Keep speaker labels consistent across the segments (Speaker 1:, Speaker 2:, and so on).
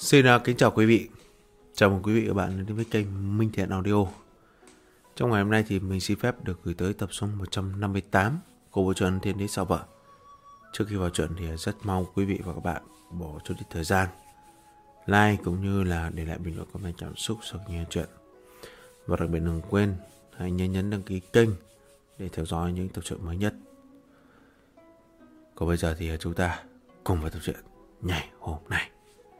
Speaker 1: Xin kính chào quý vị. Chào mừng quý vị và các bạn đến với kênh Minh Thiện Audio. Trong ngày hôm nay thì mình xin phép được gửi tới tập số 158 của bộ truyện Thiên Đế Sao Vợ. Trước khi vào chuyện thì rất mong quý vị và các bạn bỏ chút ít thời gian like cũng như là để lại bình luận comment cảm xúc sau khi nghe chuyện. Và đặc biệt đừng quên hãy nhấn đăng ký kênh để theo dõi những tập truyện mới nhất. Còn bây giờ thì chúng ta cùng vào tập truyện ngày hôm nay.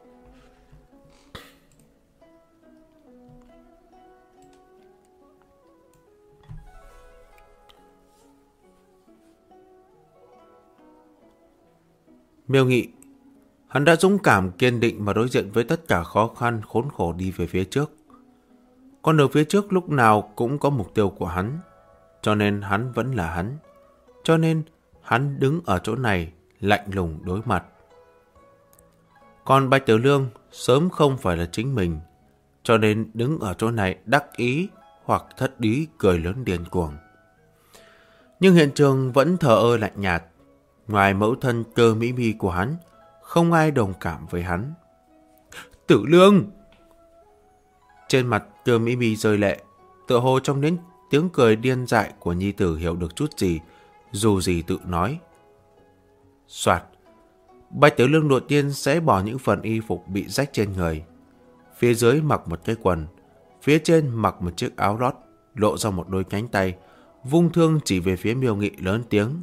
Speaker 1: Miêu Nghị, hắn đã dũng cảm kiên định mà đối diện với tất cả khó khăn khốn khổ đi về phía trước. Con đường phía trước lúc nào cũng có mục tiêu của hắn, cho nên hắn vẫn là hắn. Cho nên hắn đứng ở chỗ này lạnh lùng đối mặt. Còn Bạch Tiểu Lương sớm không phải là chính mình, cho nên đứng ở chỗ này đắc ý hoặc thất ý cười lớn điên cuồng. Nhưng hiện trường vẫn thờ ơ lạnh nhạt. Ngoài mẫu thân Cơ Mỹ Mi của hắn, không ai đồng cảm với hắn. Tử Lương! Trên mặt Cơ Mỹ Mi rơi lệ, tựa hồ trong đến tiếng cười điên dại của nhi tử hiểu được chút gì, dù gì tự nói. Soạt! Bạch Tiểu Lương đột nhiên sẽ bỏ những phần y phục bị rách trên người. Phía dưới mặc một cái quần, phía trên mặc một chiếc áo lót, lộ ra một đôi cánh tay, vung thương chỉ về phía Miêu Nghị lớn tiếng.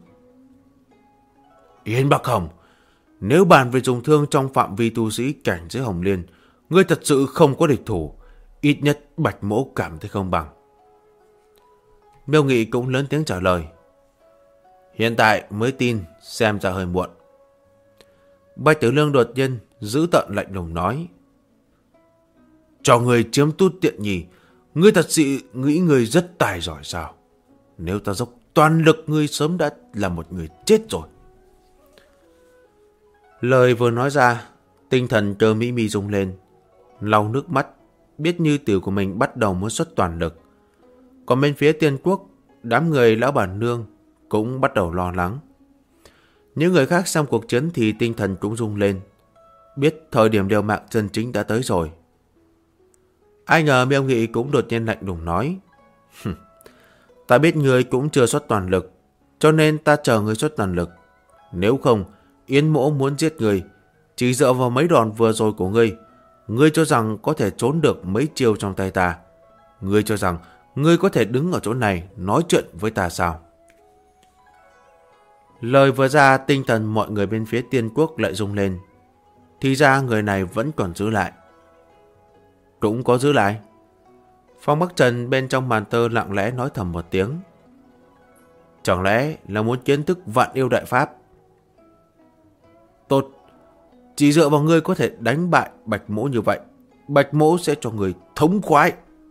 Speaker 1: Yến Bắc Hồng, nếu bàn về dùng thương trong phạm vi tu sĩ cảnh giới Hồng Liên, ngươi thật sự không có địch thủ, ít nhất Bạch Mỗ cảm thấy không bằng. Miêu Nghị cũng lớn tiếng trả lời. Hiện tại mới tin, xem ra hơi muộn. Bạch Tiểu Lương đột nhiên giữ tợn lạnh lùng nói. Cho ngươi chiếm tút tiện nhì, ngươi thật sự nghĩ ngươi rất tài giỏi sao? Nếu ta dốc toàn lực, ngươi sớm đã là một người chết rồi. Lời vừa nói ra, tinh thần Cơ Mỹ Mi rung lên, lau nước mắt, biết như tiểu của mình bắt đầu muốn xuất toàn lực. Còn bên phía Tiên Quốc, đám người lão bản nương cũng bắt đầu lo lắng. Những người khác xem cuộc chiến thì tinh thần cũng rung lên, biết thời điểm liều mạng chân chính đã tới rồi. Ai ngờ Miêu Nghị cũng đột nhiên lạnh lùng nói. Ta biết ngươi cũng chưa xuất toàn lực, cho nên ta chờ ngươi xuất toàn lực. Nếu không, Yến Mỗ muốn giết ngươi, chỉ dựa vào mấy đòn vừa rồi của ngươi, ngươi cho rằng có thể trốn được mấy chiêu trong tay ta. Ngươi cho rằng ngươi có thể đứng ở chỗ này nói chuyện với ta sao? Lời vừa ra, tinh thần mọi người bên phía Tiên Quốc lại rung lên. Thì ra người này vẫn còn giữ lại. Cũng có giữ lại. Phong Bắc Trần bên trong màn tơ lặng lẽ nói thầm một tiếng. Chẳng lẽ là muốn kiến thức vạn yêu đại pháp? Tốt, chỉ dựa vào ngươi có thể đánh bại Bạch Mỗ như vậy, Bạch Mỗ sẽ cho ngươi thống khoái.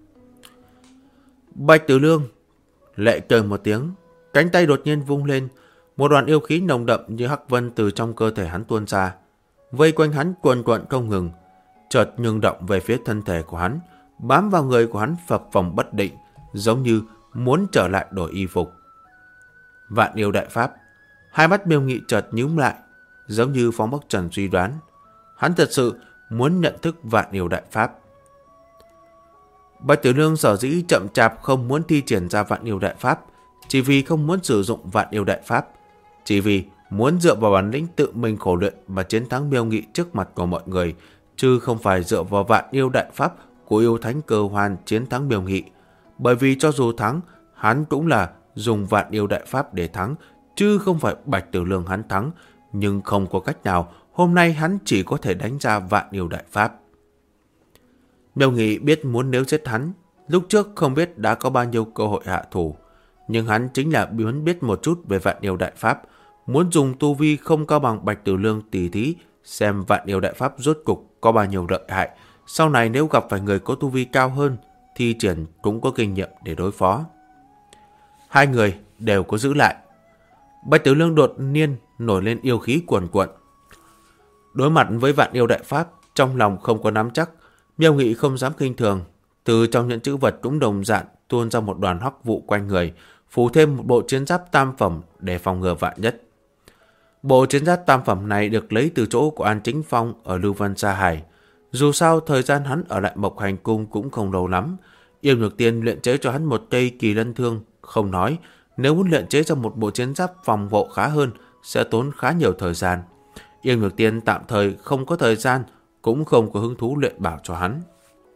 Speaker 1: Bạch Tiểu Lương lệ cười một tiếng, cánh tay đột nhiên vung lên, một đoàn yêu khí nồng đậm như hắc vân từ trong cơ thể hắn tuôn ra, vây quanh hắn quần quận không ngừng, chợt nhường động về phía thân thể của hắn, bám vào người của hắn phập phồng bất định, giống như muốn trở lại đổi y phục. Vạn yêu đại pháp, hai mắt Miêu Nghị chợt nhíu lại, giống như Phong Bắc Trần suy đoán, hắn thật sự muốn nhận thức vạn yêu đại pháp. Bạch Tiểu Lương sở dĩ chậm chạp không muốn thi triển ra vạn yêu đại pháp, chỉ vì không muốn sử dụng vạn yêu đại pháp, chỉ vì muốn dựa vào bản lĩnh tự mình khổ luyện mà chiến thắng Miêu Nghị trước mặt của mọi người, chứ không phải dựa vào vạn yêu đại pháp của yêu thánh Cơ Hoan chiến thắng Miêu Nghị. Bởi vì cho dù thắng, hắn cũng là dùng vạn yêu đại pháp để thắng, chứ không phải Bạch Tiểu Lương hắn thắng. Nhưng không có cách nào, hôm nay hắn chỉ có thể đánh ra vạn yêu đại pháp. Miêu Nghị biết muốn nếu giết hắn, lúc trước không biết đã có bao nhiêu cơ hội hạ thủ. Nhưng hắn chính là muốn biết một chút về vạn yêu đại pháp, muốn dùng tu vi không cao bằng Bạch Tiểu Lương tỉ thí, xem vạn yêu đại pháp rốt cục có bao nhiêu lợi hại. Sau này nếu gặp phải người có tu vi cao hơn, thi triển cũng có kinh nghiệm để đối phó. Hai người đều có giữ lại. Bạch Tiểu Lương đột nhiên nổi lên yêu khí cuồn cuộn. Đối mặt với vạn yêu đại pháp, trong lòng không có nắm chắc, Miêu Nghị không dám khinh thường, từ trong những chữ vật cũng đồng dạng tuôn ra một đoàn hắc vụ quanh người, phủ thêm một bộ chiến giáp tam phẩm để phòng ngừa vạn nhất. Bộ chiến giáp tam phẩm này được lấy từ chỗ của An Chính Phong ở Lưu Vân Sa Hải, Dù sao thời gian hắn ở lại Mộc Hành Cung cũng không lâu lắm. Yêu Nhược Tiên luyện chế cho hắn một cây kỳ lân thương, không nói, nếu muốn luyện chế ra một bộ chiến giáp phòng hộ khá hơn sẽ tốn khá nhiều thời gian. Yêu Nhược Tiên tạm thời không có thời gian, cũng không có hứng thú luyện bảo cho hắn.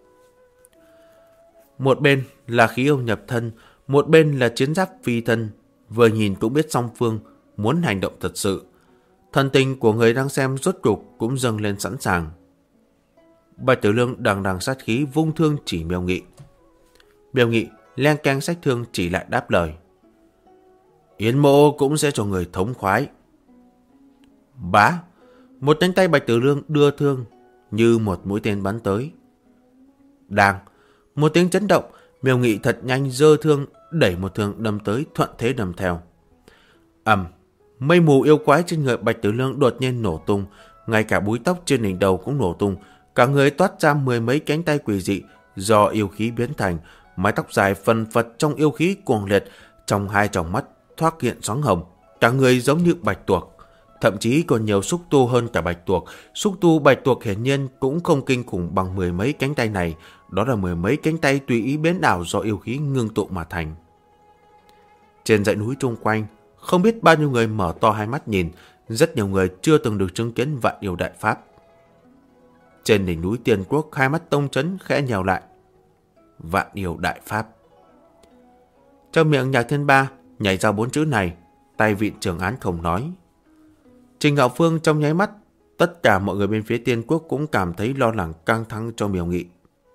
Speaker 1: Một bên là khí yêu nhập thân, một bên là chiến giáp phi thân, vừa nhìn cũng biết song phương muốn hành động thật sự. Thần tình của người đang xem rốt cục cũng dâng lên sẵn sàng. Bạch Tử Lương đằng đằng sát khí vung thương chỉ Miêu Nghị. Miêu Nghị len keng xách thương chỉ lại đáp lời: Yến mộ cũng sẽ cho người thống khoái. Bá, một cánh tay Bạch Tử Lương đưa thương như một mũi tên bắn tới. Đang, một tiếng chấn động, Miêu Nghị thật nhanh giơ thương đẩy một thương đâm tới, thuận thế đâm theo. Mây mù yêu quái trên người Bạch Tử Lương đột nhiên nổ tung, ngay cả búi tóc trên đỉnh đầu cũng nổ tung, cả người toát ra mười mấy cánh tay quỷ dị do yêu khí biến thành, mái tóc dài phần phật trong yêu khí cuồng liệt, trong hai tròng mắt thoát hiện xoáng hồng, cả người giống như bạch tuộc, thậm chí còn nhiều xúc tu hơn cả bạch tuộc. Xúc tu bạch tuộc hiển nhiên cũng không kinh khủng bằng mười mấy cánh tay này, đó là mười mấy cánh tay tùy ý biến ảo do yêu khí ngưng tụ mà thành. Trên dãy núi chung quanh, không biết bao nhiêu người mở to hai mắt nhìn, rất nhiều người chưa từng được chứng kiến vạn yêu đại pháp. Trên đỉnh núi Tiền Quốc, hai mắt Tông Chấn khẽ nhèo lại. Vạn yêu đại pháp. Trong miệng Nhạc Thiên Ba nhảy ra bốn chữ này, tay vịn trường án không nói. Trình Ngạo Phương trong nháy mắt, tất cả mọi người bên phía Tiên Quốc cũng cảm thấy lo lắng căng thẳng cho Miêu Nghị.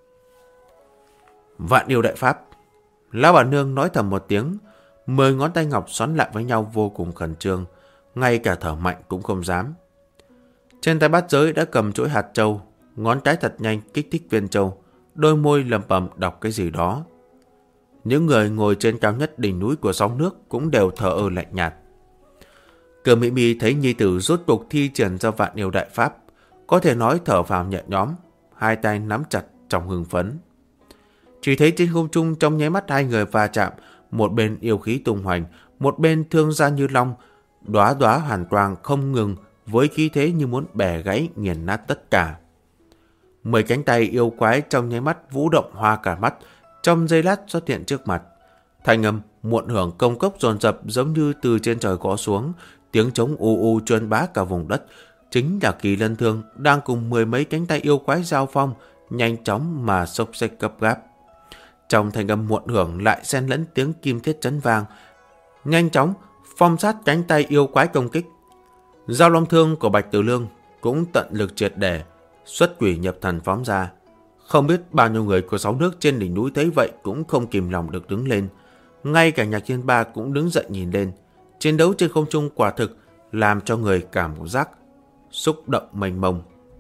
Speaker 1: Vạn yêu đại pháp. Lão bà nương nói thầm một tiếng, 10 ngón tay ngọc xoắn lại với nhau vô cùng khẩn trương, ngay cả thở mạnh cũng không dám. Trên tay bát giới đã cầm chuỗi hạt châu, ngón cái thật nhanh kích thích viên châu, đôi môi lẩm bẩm đọc cái gì đó. Những người ngồi trên cao nhất đỉnh núi của sóng nước cũng đều thờ ơ lạnh nhạt. Cửa Mỹ Mỹ thấy nhi tử rốt cuộc thi triển ra vạn yêu đại pháp, có thể nói thở vào nhẹ nhõm, hai tay nắm chặt trong hưng phấn. Chỉ thấy trên không trung trong nháy mắt hai người va chạm, một bên yêu khí tung hoành, một bên thương ra như long, đóa đóa hàn quang không ngừng với khí thế như muốn bẻ gãy nghiền nát tất cả. 10 cánh tay yêu quái trong nháy mắt vũ động hoa cả mắt, trong giây lát xuất hiện trước mặt. Thanh âm muộn hưởng công cốc dồn dập giống như từ trên trời gõ xuống, tiếng trống u u truyền bá cả vùng đất. Chính là Kỳ Lân Thương đang cùng 10 mấy cánh tay yêu quái giao phong, nhanh chóng mà xốc xếch gấp gáp. Trong thanh âm muộn hưởng lại xen lẫn tiếng kim thiết chấn vang, nhanh chóng phong sát cánh tay yêu quái công kích. Dao long thương của Bạch Tử Lương cũng tận lực triệt để, xuất quỷ nhập thần phóng ra. Không biết bao nhiêu người của sáu nước trên đỉnh núi thấy vậy cũng không kìm lòng được đứng lên. Ngay cả Nhạc Thiên Ba cũng đứng dậy nhìn lên. Chiến đấu trên không trung quả thực làm cho người cảm giác xúc động mênh mông.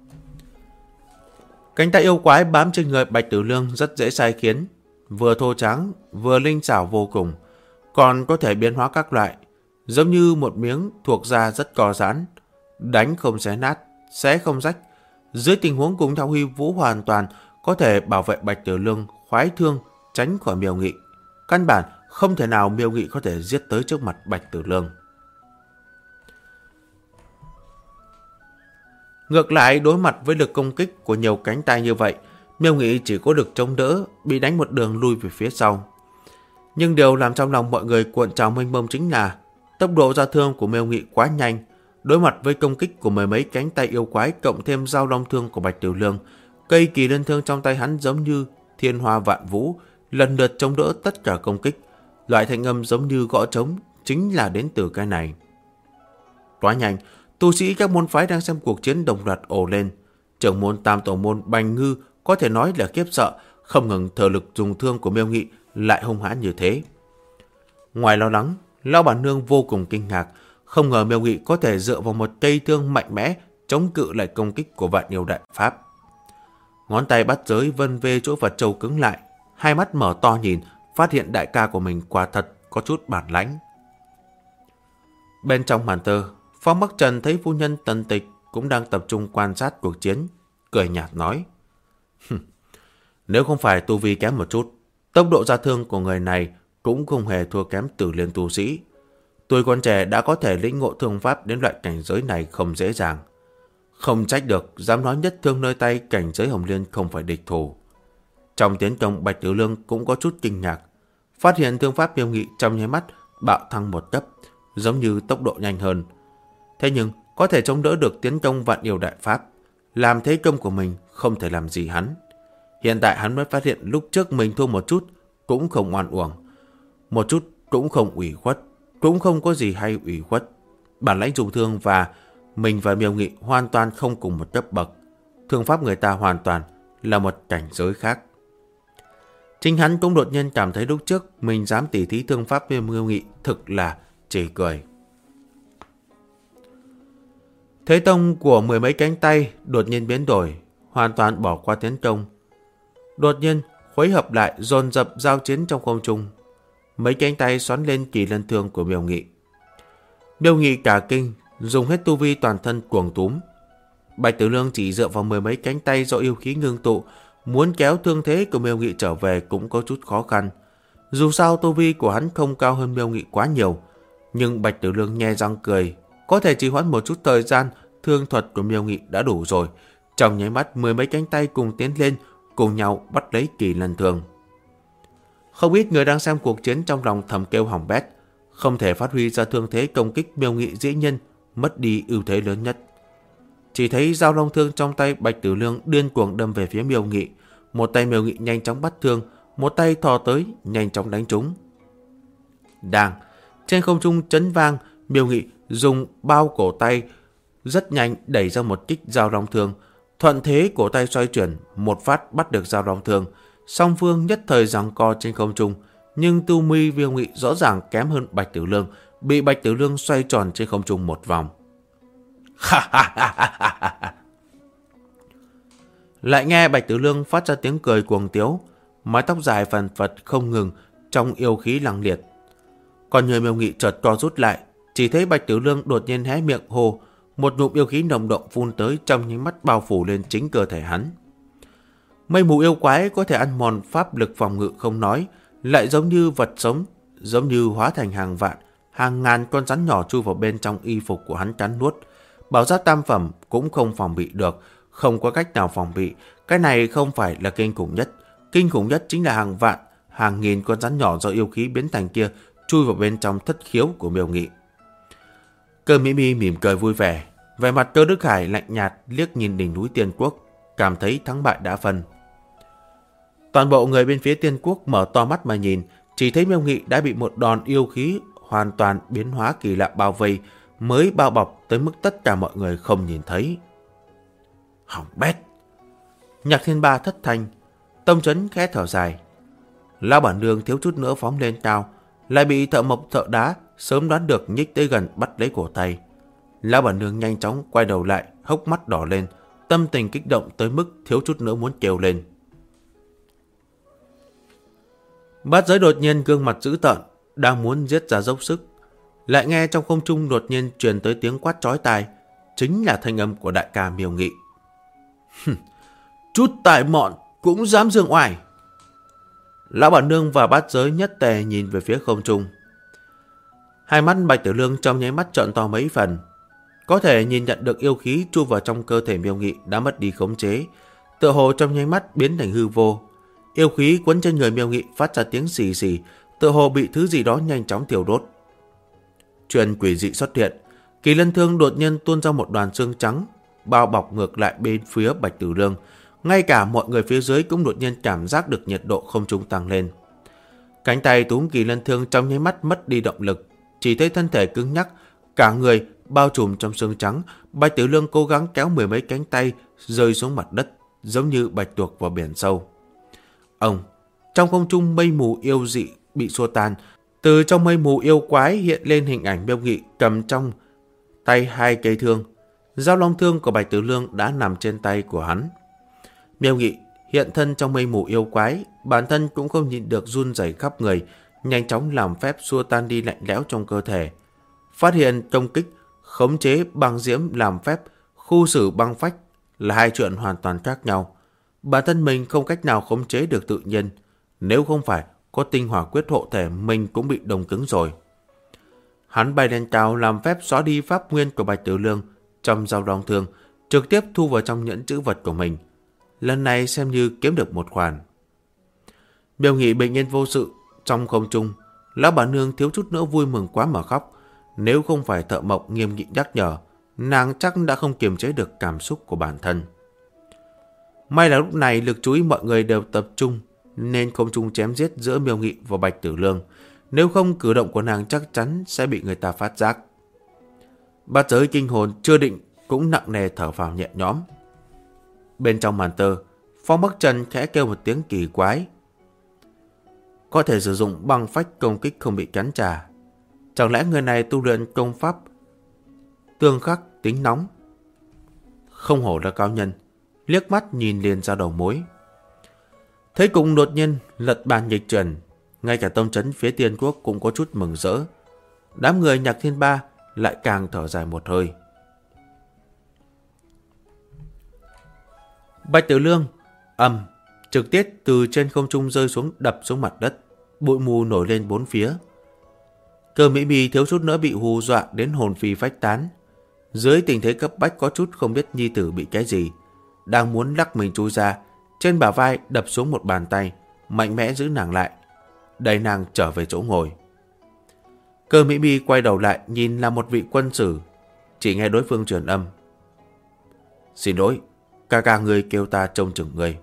Speaker 1: Cánh tay yêu quái bám trên người Bạch Tử Lương rất dễ sai khiến, vừa thô tráng vừa linh xảo vô cùng, còn có thể biến hóa các loại, giống như một miếng thuộc da rất co giãn, đánh không xé nát, xé không rách. Dưới tình huống cùng theo huy vũ hoàn toàn có thể bảo vệ Bạch Tử Lương khoái thương tránh khỏi Miêu Nghị. Căn bản không thể nào Miêu Nghị có thể giết tới trước mặt Bạch Tử Lương. Ngược lại, đối mặt với lực công kích của nhiều cánh tay như vậy, Miêu Nghị chỉ có được chống đỡ, bị đánh một đường lui về phía sau. Nhưng điều làm trong lòng mọi người cuộn trào mênh mông chính là tốc độ ra thương của Miêu Nghị quá nhanh. Đối mặt với công kích của mười mấy cánh tay yêu quái cộng thêm dao long thương của Bạch Tử Lương, cây Kỳ Lân Thương trong tay hắn giống như thiên hoa vạn vũ, lần lượt chống đỡ tất cả công kích. Loại thanh âm giống như gõ trống chính là đến từ cái này. Quá nhanh, tu sĩ các môn phái đang xem cuộc chiến đồng loạt ồ lên. Trưởng môn Tam Tổ môn Bành Ngư có thể nói là khiếp sợ, không ngừng thờ lực dùng thương của Miêu Nghị lại hung hãn như thế. Ngoài lo lắng, Lão Bản Nương vô cùng kinh ngạc, không ngờ Miêu Nghị có thể dựa vào một cây thương mạnh mẽ chống cự lại công kích của vạn yêu đại pháp. Ngón tay bắt giới vân về chỗ Phật Châu cứng lại, hai mắt mở to nhìn, phát hiện đại ca của mình quả thật có chút bản lãnh. Bên trong màn tơ, Phong Bắc Trần thấy phu nhân Tần Tịch cũng đang tập trung quan sát cuộc chiến, cười nhạt nói: Nếu không phải tu vi kém một chút, tốc độ ra thương của người này cũng không hề thua kém Tử Liên tu sĩ. Tuổi còn trẻ đã có thể lĩnh ngộ thương pháp đến loại cảnh giới này không dễ dàng. Không trách được, dám nói nhất thương nơi tay cảnh giới Hồng Liên không phải địch thủ. Trong tiến công, Bạch Tử Lương cũng có chút kinh ngạc, phát hiện thương pháp Miêu Nghị trong nháy mắt bạo thăng một cấp, giống như tốc độ nhanh hơn. Thế nhưng có thể chống đỡ được tiến công Vạn Yêu Đại Pháp, làm thế công của mình không thể làm gì hắn. Hiện tại hắn mới phát hiện lúc trước mình thua một chút cũng không oan uổng, một chút cũng không ủy khuất, cũng không có gì hay ủy khuất. Bản lãnh dùng thương mình và Miêu Nghị hoàn toàn không cùng một cấp bậc. Thương pháp người ta hoàn toàn là một cảnh giới khác. Chính hắn cũng đột nhiên cảm thấy lúc trước mình dám tỉ thí thương pháp với Miêu Nghị thực là chỉ cười. Thế tông của mười mấy cánh tay đột nhiên biến đổi, hoàn toàn bỏ qua tiến công. Đột nhiên khuấy hợp lại dồn dập giao chiến trong không trung. Mấy cánh tay xoắn lên kỳ lân thương của Miêu Nghị. Miêu Nghị cả kinh, dùng hết tu vi toàn thân cuồng túm. Bạch Tử Lương chỉ dựa vào mười mấy cánh tay do yêu khí ngưng tụ, muốn kéo thương thế của Miêu Nghị trở về cũng có chút khó khăn. Dù sao tu vi của hắn không cao hơn Miêu Nghị quá nhiều, nhưng Bạch Tử Lương nhe răng cười, có thể trì hoãn một chút thời gian, thương thuật của Miêu Nghị đã đủ rồi. Trong nháy mắt mười mấy cánh tay cùng tiến lên, cùng nhau bắt lấy kỳ lân thương. Không ít người đang xem cuộc chiến trong lòng thầm kêu hỏng bét, không thể phát huy ra thương thế công kích Miêu Nghị dĩ nhân, mất đi ưu thế lớn nhất. Chỉ thấy dao long thương trong tay Bạch Tử Lương điên cuồng đâm về phía Miêu Nghị, một tay Miêu Nghị nhanh chóng bắt thương, một tay thò tới nhanh chóng đánh trúng. Đang trên không trung chấn vang, Miêu Nghị dùng bao cổ tay rất nhanh đẩy ra một kích dao long thương, thuận thế cổ tay xoay chuyển, một phát bắt được dao long thương. Song phương nhất thời giằng co trên không trung, nhưng tu vi Miêu Nghị rõ ràng kém hơn Bạch Tử Lương, bị Bạch Tử Lương xoay tròn trên không trung một vòng. Lại nghe Bạch Tử Lương phát ra tiếng cười cuồng tiếu, mái tóc dài phần phật không ngừng trong yêu khí lăng liệt. Còn người Miêu Nghị chợt co rút lại, chỉ thấy Bạch Tử Lương đột nhiên hé miệng hô, một ngụm yêu khí nồng đậm phun tới, trong nháy mắt bao phủ lên chính cơ thể hắn. Mây mù yêu quái có thể ăn mòn pháp lực phòng ngự không nói, lại giống như vật sống, giống như hóa thành hàng vạn, hàng ngàn con rắn nhỏ chui vào bên trong y phục của hắn cắn nuốt. Bảo giáp tam phẩm cũng không phòng bị được, không có cách nào phòng bị. Cái này không phải là kinh khủng nhất chính là hàng vạn, hàng nghìn con rắn nhỏ do yêu khí biến thành kia chui vào bên trong thất khiếu của Miêu Nghị. Cơ Mỹ Mi mỉm cười vui vẻ, vẻ mặt Cơ Đức Hải lạnh nhạt liếc nhìn đỉnh núi Tiên Quốc, cảm thấy thắng bại đã phân. Toàn bộ người bên phía Tiên Quốc mở to mắt mà nhìn, chỉ thấy Miêu Nghị đã bị một đòn yêu khí hoàn toàn biến hóa kỳ lạ bao vây, mới bao bọc tới mức tất cả mọi người không nhìn thấy. Hỏng bét! Nhạc Thiên Ba thất thanh, Tông Chấn khẽ thở dài. Lão bản nương thiếu chút nữa phóng lên cao, lại bị thợ mộc thợ đá sớm đoán được nhích tới gần bắt lấy cổ tay. Lão bản nương nhanh chóng quay đầu lại, hốc mắt đỏ lên, tâm tình kích động tới mức thiếu chút nữa muốn kêu lên. Bát Giới đột nhiên gương mặt dữ tợn, đang muốn giết ra dốc sức. Lại nghe trong không trung đột nhiên truyền tới tiếng quát chói tai, chính là thanh âm của đại ca Miêu Nghị. Chút tài mọn cũng dám dương oai. Lão bản nương và Bát Giới nhất tề nhìn về phía không trung. Hai mắt Bạch Tử Lương trong nháy mắt trợn to mấy phần. Có thể nhìn nhận được yêu khí chui vào trong cơ thể Miêu Nghị đã mất đi khống chế, tựa hồ trong nháy mắt biến thành hư vô. Yêu khí quấn trên người Miêu Nghị phát ra tiếng xì xì, tựa hồ bị thứ gì đó nhanh chóng thiêu đốt. Chuyện quỷ dị xuất hiện, kỳ lân thương đột nhiên tuôn ra một đoàn xương trắng, bao bọc ngược lại bên phía Bạch Tử Lương. Ngay cả mọi người phía dưới cũng đột nhiên cảm giác được nhiệt độ không trung tăng lên. Cánh tay túm kỳ lân thương trong nháy mắt mất đi động lực, chỉ thấy thân thể cứng nhắc, cả người bao trùm trong xương trắng. Bạch Tử Lương cố gắng kéo mười mấy cánh tay rơi xuống mặt đất, giống như bạch tuộc vào biển sâu. Trong không trung mây mù yêu dị bị xua tan, từ trong mây mù yêu quái hiện lên hình ảnh Miêu Nghị cầm trong tay hai cây thương. Dao long thương của Bạch Tử Lương đã nằm trên tay của hắn. Miêu Nghị hiện thân trong mây mù yêu quái, bản thân cũng không nhịn được run rẩy khắp người, nhanh chóng làm phép xua tan đi lạnh lẽo trong cơ thể. Phát hiện công kích, khống chế băng diễm làm phép, khu xử băng phách là hai chuyện hoàn toàn khác nhau. Bản thân mình không cách nào khống chế được tự nhiên, nếu không phải có tinh hỏa quyết hộ thể mình cũng bị đông cứng rồi. Hắn bay lên cao làm phép xóa đi pháp nguyên của Bạch Tử Lương. Trong dao long thương, trực tiếp thu vào trong nhẫn trữ vật của mình. Lần này xem như kiếm được một khoản. Miêu Nghị bình yên vô sự trong không trung, lão bà nương thiếu chút nữa vui mừng quá mà khóc. Nếu không phải Thợ Mộc nghiêm nghị nhắc nhở, nàng chắc đã không kiềm chế được cảm xúc của bản thân. May là lúc này lực chú ý mọi người đều tập trung, nên không trung chém giết giữa Miêu Nghị và Bạch Tử Lương. Nếu không, cử động của nàng chắc chắn sẽ bị người ta phát giác. Bát giới kinh hồn chưa định cũng nặng nề thở phào nhẹ nhõm. Bên trong màn tơ, Phong Bắc Trần khẽ kêu một tiếng kỳ quái. Có thể sử dụng băng phách công kích không bị cắn trả. Chẳng lẽ người này tu luyện công pháp tương khắc tính nóng? Không hổ là cao nhân, liếc mắt nhìn liền ra đầu mối. Thấy cùng đột nhiên lật bàn nghịch chuyển, ngay cả tông trấn phía Tiên Quốc cũng có chút mừng rỡ. Đám người Nhạc Thiên Ba lại càng thở dài một hơi. Bạch Tử Lương trực tiếp từ trên không trung rơi xuống, đập xuống mặt đất, bụi mù nổi lên bốn phía. Cơ Mỹ Bì thiếu chút nữa bị hù dọa đến hồn phi phách tán. Dưới tình thế cấp bách có chút không biết nhi tử bị cái gì, đang muốn lắc mình chui ra, trên bả vai đập xuống một bàn tay, mạnh mẽ giữ nàng lại, đẩy nàng trở về chỗ ngồi. Cơ Mỹ Bì quay đầu lại nhìn là một vị quân sử, chỉ nghe đối phương truyền âm. Xin lỗi, ca ca người kêu ta trông chừng người.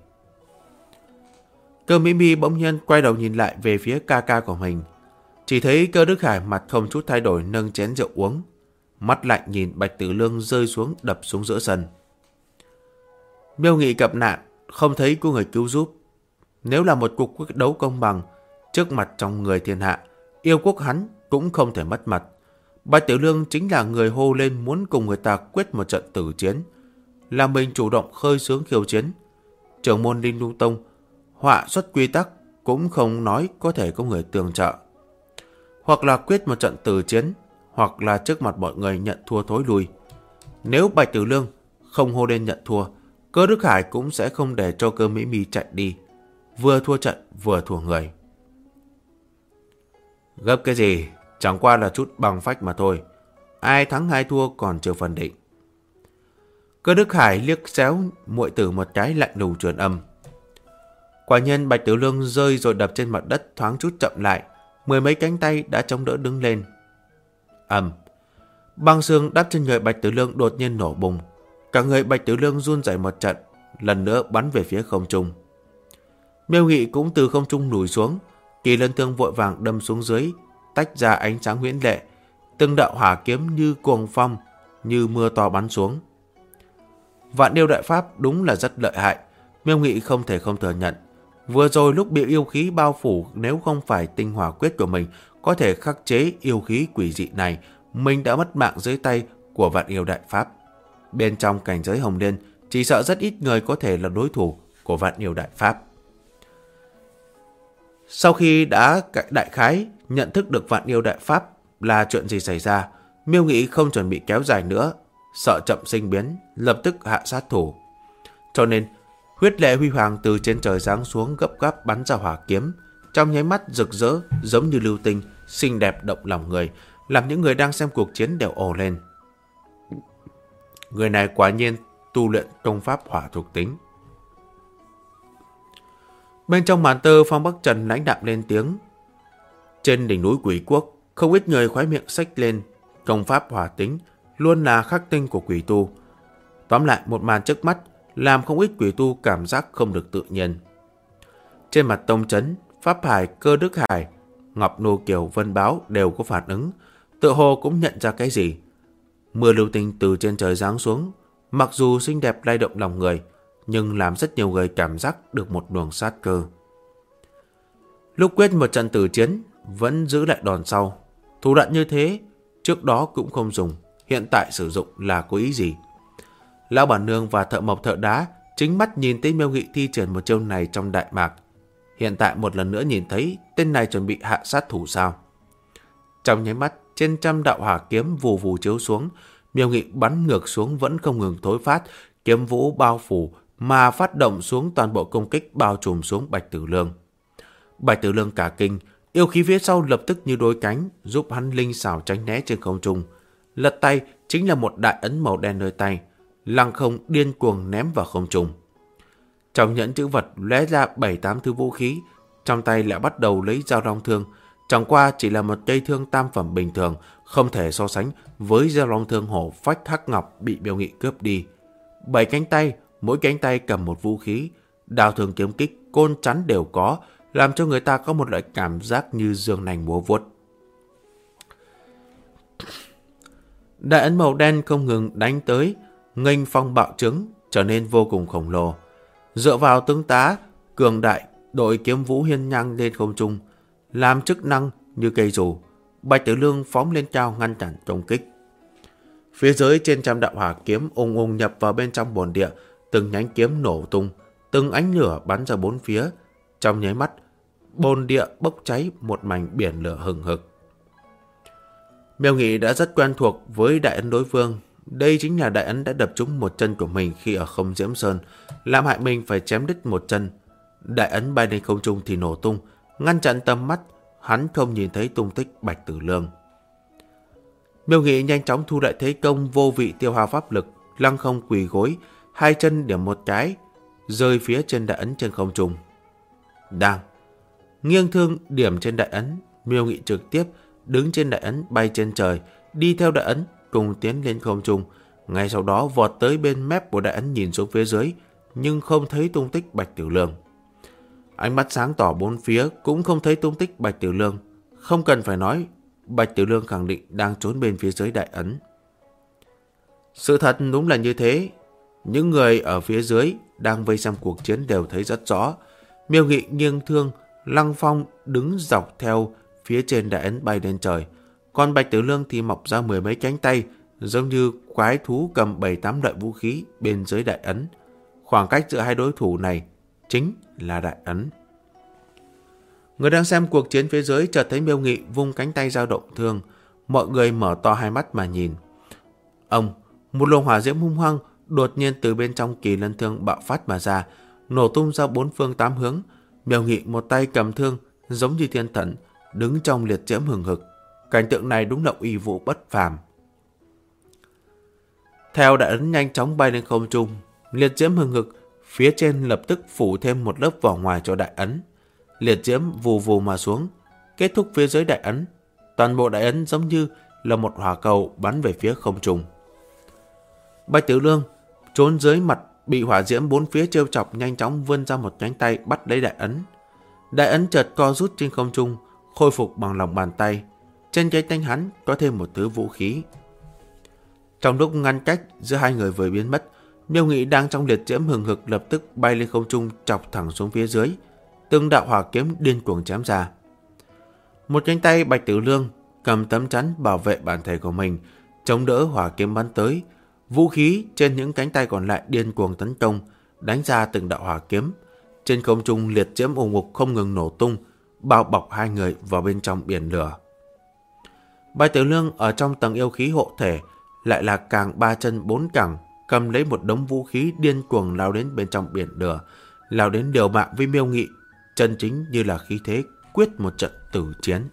Speaker 1: Cơ Mỹ Bì bỗng nhiên quay đầu nhìn lại về phía ca ca của mình, chỉ thấy Cơ Đức Hải mặt không chút thay đổi nâng chén rượu uống, mắt lạnh nhìn Bạch Tử Lương rơi xuống, đập xuống giữa sân. Miêu Nghị gặp nạn, không thấy có người cứu giúp. Nếu là một cuộc quyết đấu công bằng, trước mặt trong người thiên hạ, yêu quốc hắn cũng không thể mất mặt. Bạch Tử Lương chính là người hô lên muốn cùng người ta quyết một trận tử chiến, là mình chủ động khơi xướng khiêu chiến. Trưởng môn Linh Lung Tông họa xuất quy tắc cũng không nói có thể có người tường trợ. Hoặc là quyết một trận tử chiến, hoặc là trước mặt mọi người nhận thua thối lui. Nếu Bạch Tử Lương không hô lên nhận thua, Cơ Đức Hải cũng sẽ không để cho Cơ Mỹ Mì chạy đi, vừa thua trận vừa thua người. Gấp cái gì, chẳng qua là chút bằng phách mà thôi. Ai thắng ai thua còn chưa phân định. Cơ Đức Hải liếc xéo muội tử một cái, lạnh lùng truyền âm. Quả nhiên Bạch Tử Lương rơi rồi đập trên mặt đất, thoáng chút chậm lại, mười mấy cánh tay đã chống đỡ đứng lên. Băng xương đắp trên người Bạch Tử Lương đột nhiên nổ bùng, cả người Bạch Tử Lương run rẩy một trận, lần nữa bắn về phía không trung. Miêu Nghị cũng từ không trung lùi xuống, Kỳ Lân Thương vội vàng đâm xuống dưới, tách ra ánh sáng huyễn lệ, từng đạo hỏa kiếm như cuồng phong, như mưa to bắn xuống. Vạn Yêu Đại Pháp đúng là rất lợi hại, Miêu Nghị không thể không thừa nhận. Vừa rồi lúc bị yêu khí bao phủ, nếu không phải tinh hỏa quyết của mình có thể khắc chế yêu khí quỷ dị này, mình đã mất mạng dưới tay của Vạn Yêu Đại Pháp. Bên trong cảnh giới Hồng Liên, chỉ sợ rất ít người có thể là đối thủ của Vạn Yêu Đại Pháp. Sau khi đã đại khái nhận thức được Vạn Yêu Đại Pháp là chuyện gì xảy ra, Miêu Nghị không chuẩn bị kéo dài nữa, sợ chậm sinh biến, lập tức hạ sát thủ. Cho nên, huyết lệ huy hoàng từ trên trời giáng xuống, gấp gáp bắn ra hỏa kiếm, trong nháy mắt rực rỡ giống như lưu tinh, xinh đẹp động lòng người, làm những người đang xem cuộc chiến đều ồ lên. Người này quả nhiên tu luyện công pháp hỏa thuộc tính. Bên trong màn tơ, Phong Bắc Trần lãnh đạm lên tiếng. Trên đỉnh núi Quỷ Quốc, không ít người khóe miệng xách lên, công pháp hỏa tính luôn là khắc tinh của quỷ tu. Tóm lại, một màn trước mắt làm không ít quỷ tu cảm giác không được tự nhiên. Trên mặt Tông Trấn, Pháp Hải, Cơ Đức Hải, Ngọc Nô Kiều, Vân Báo đều có phản ứng, tự hồ cũng nhận ra cái gì. Mưa lưu tinh từ trên trời giáng xuống, mặc dù xinh đẹp lay động lòng người, nhưng làm rất nhiều người cảm giác được một luồng sát cơ. Lúc quyết một trận tử chiến, vẫn giữ lại đòn sau. Thủ đoạn như thế, trước đó cũng không dùng, hiện tại sử dụng là có ý gì? Lão Bản Nương và Thợ Mộc Thợ Đá chính mắt nhìn thấy Miêu Nghị thi triển một chiêu này trong Đại Mạc. Hiện tại một lần nữa nhìn thấy tên này chuẩn bị hạ sát thủ sao? Trong nháy mắt, trên trăm đạo hỏa kiếm vù vù chiếu xuống, Miêu Nghị bắn ngược xuống vẫn không ngừng thối phát, kiếm vũ bao phủ mà phát động xuống toàn bộ công kích bao trùm xuống Bạch Tử Lương. Bạch Tử Lương cả kinh, yêu khí phía sau lập tức như đôi cánh, giúp hắn linh xảo tránh né trên không trung. Lật tay chính là một đại ấn màu đen nơi tay, Lăng Không điên cuồng ném vào không trung. Trong nhẫn chữ vật lóe ra 7-8 thứ vũ khí, trong tay lại bắt đầu lấy dao long thương. Chẳng qua chỉ là một cây thương tam phẩm bình thường, không thể so sánh với dao long thương hổ phách hắc ngọc bị Miêu Nghị cướp đi. 7 cánh tay, mỗi cánh tay cầm một vũ khí, đao thương kiếm kích, côn chắn đều có, làm cho người ta có một loại cảm giác như dương nành múa vuốt. Đại ấn màu đen không ngừng đánh tới, nghênh phong bạo trướng, trở nên vô cùng khổng lồ. Dựa vào tướng tá cường đại, đội kiếm vũ hiên ngang lên không trung, làm chức năng như cây dù. Bạch Tử Lương phóng lên cao ngăn cản công kích. Phía dưới trên trăm đạo hỏa kiếm ung ung nhập vào bên trong bồn địa, từng nhánh kiếm nổ tung, từng ánh lửa bắn ra bốn phía. Trong nháy mắt, bồn địa bốc cháy một mảnh biển lửa hừng hực. Miêu Nghị đã rất quen thuộc với đại ấn đối phương. Đây chính là đại ấn đã đập trúng một chân của mình khi ở Không Diễm Sơn, làm hại mình phải chém đứt một chân. Đại ấn bay lên không trung thì nổ tung, ngăn chặn tầm mắt, hắn không nhìn thấy tung tích Bạch Tử Lương. Miêu Nghị nhanh chóng thu lại thế công vô vị tiêu hao pháp lực, Lăng Không quỳ gối, hai chân điểm một cái, rơi phía trên đại ấn trên không trung. Đang nghiêng thương điểm trên đại ấn, Miêu Nghị trực tiếp đứng trên đại ấn bay trên trời, đi theo đại ấn cùng tiến lên không trung. Ngay sau đó vọt tới bên mép của đại ấn nhìn xuống phía dưới, nhưng không thấy tung tích Bạch Tử Lương. Ánh mắt sáng tỏ bốn phía cũng không thấy tung tích Bạch Tử Lương. Không cần phải nói, Bạch Tử Lương khẳng định đang trốn bên phía dưới đại ấn. Sự thật đúng là như thế. Những người ở phía dưới đang vây xem cuộc chiến đều thấy rất rõ. Miêu Nghị nghiêng thương, Lăng Phong đứng dọc theo phía trên đại ấn bay lên trời. Còn Bạch Tử Lương thì mọc ra 10 mấy cánh tay, giống như quái thú cầm 7-8 loại vũ khí bên dưới đại ấn. Khoảng cách giữa hai đối thủ này chính là đại ấn. Người đang xem cuộc chiến phía dưới chợt thấy Miêu Nghị vung cánh tay dao động thương. Mọi người mở to hai mắt mà nhìn. Một luồng hỏa diễm hung hăng đột nhiên từ bên trong kỳ lân thương bạo phát mà ra, nổ tung ra bốn phương tám hướng. Miêu Nghị một tay cầm thương, giống như thiên thần, đứng trong liệt diễm hừng hực. Cảnh tượng này đúng là uy vũ bất phàm. Theo đại ấn nhanh chóng bay lên không trung, liệt diễm hừng hực phía trên lập tức phủ thêm một lớp vỏ ngoài cho đại ấn. Liệt diễm vù vù mà xuống, kết thúc phía dưới đại ấn. Toàn bộ đại ấn giống như là một hỏa cầu bắn về phía không trung. Bạch Tử Lương trốn dưới mặt bị hỏa diễm bốn phía trêu chọc, nhanh chóng vươn ra một cánh tay bắt lấy đại ấn. Đại ấn chợt co rút trên không trung, khôi phục bằng lòng bàn tay. Trên cái tay hắn có thêm một thứ vũ khí. Trong lúc ngăn cách giữa hai người vừa biến mất, Miêu Nghị đang trong liệt diễm hừng hực lập tức bay lên không trung, chọc thẳng xuống phía dưới. Từng đạo hỏa kiếm điên cuồng chém ra. Một cánh tay Bạch Tử Lương cầm tấm chắn bảo vệ bản thể của mình, chống đỡ hỏa kiếm bắn tới. Vũ khí trên những cánh tay còn lại điên cuồng tấn công, đánh ra từng đạo hỏa kiếm. Trên không trung liệt diễm ù ngục không ngừng nổ tung, bao bọc hai người vào bên trong biển lửa. Bạch Tử Lương ở trong tầng yêu khí hộ thể lại là càng ba chân bốn cẳng, cầm lấy một đống vũ khí điên cuồng lao đến bên trong biển lửa, lao đến liều mạng với Miêu Nghị, chân chính như là khí thế quyết một trận tử chiến.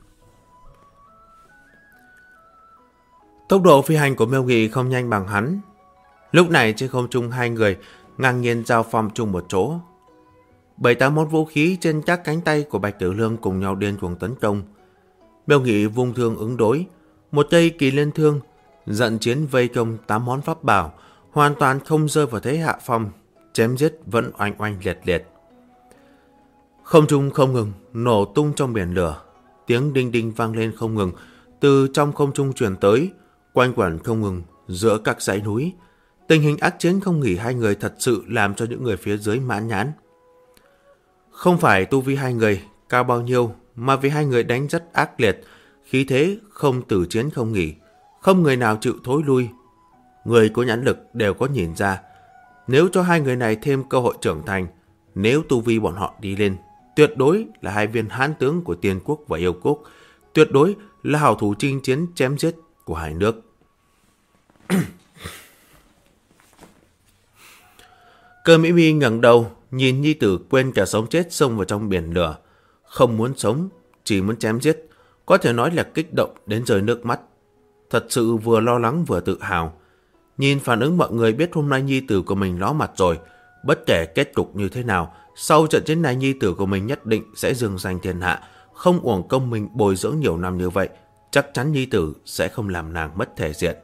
Speaker 1: Tốc độ phi hành của Miêu Nghị không nhanh bằng hắn. Lúc này trên không trung hai người ngang nhiên giao phong chung một chỗ. 7-8 món vũ khí trên các cánh tay của Bạch Tử Lương cùng nhau điên cuồng tấn công. Miêu Nghị vung thương ứng đối, một cây kỳ lân thương dẫn chiến vây công 8 món pháp bảo, hoàn toàn không rơi vào thế hạ phong, chém giết vẫn oanh oanh liệt liệt. Không trung không ngừng nổ tung trong biển lửa, tiếng đinh đinh vang lên không ngừng từ trong không trung truyền tới, quanh quẩn không ngừng giữa các dãy núi. Tình hình ác chiến không nghỉ hai người thật sự làm cho những người phía dưới mãn nhãn. Không phải tu vi hai người cao bao nhiêu, mà vì hai người đánh rất ác liệt, khí thế không tử chiến không nghỉ, không người nào chịu thối lui. Người có nhãn lực đều có nhìn ra, nếu cho hai người này thêm cơ hội trưởng thành, nếu tu vi bọn họ đi lên, tuyệt đối là hai viên hán tướng của Tiên Quốc và Yêu Quốc, tuyệt đối là hảo thủ chinh chiến chém giết của hai nước. Cơ Mỹ Mi ngẩng đầu, nhìn nhi tử quên cả sống chết xông vào trong biển lửa, không muốn sống, chỉ muốn chém giết, có thể nói là kích động đến rơi nước mắt. Thật sự vừa lo lắng vừa tự hào. Nhìn phản ứng mọi người biết hôm nay nhi tử của mình ló mặt rồi. Bất kể kết cục như thế nào, sau trận chiến này nhi tử của mình nhất định sẽ dừng danh thiên hạ. Không uổng công mình bồi dưỡng nhiều năm như vậy, chắc chắn nhi tử sẽ không làm nàng mất thể diện.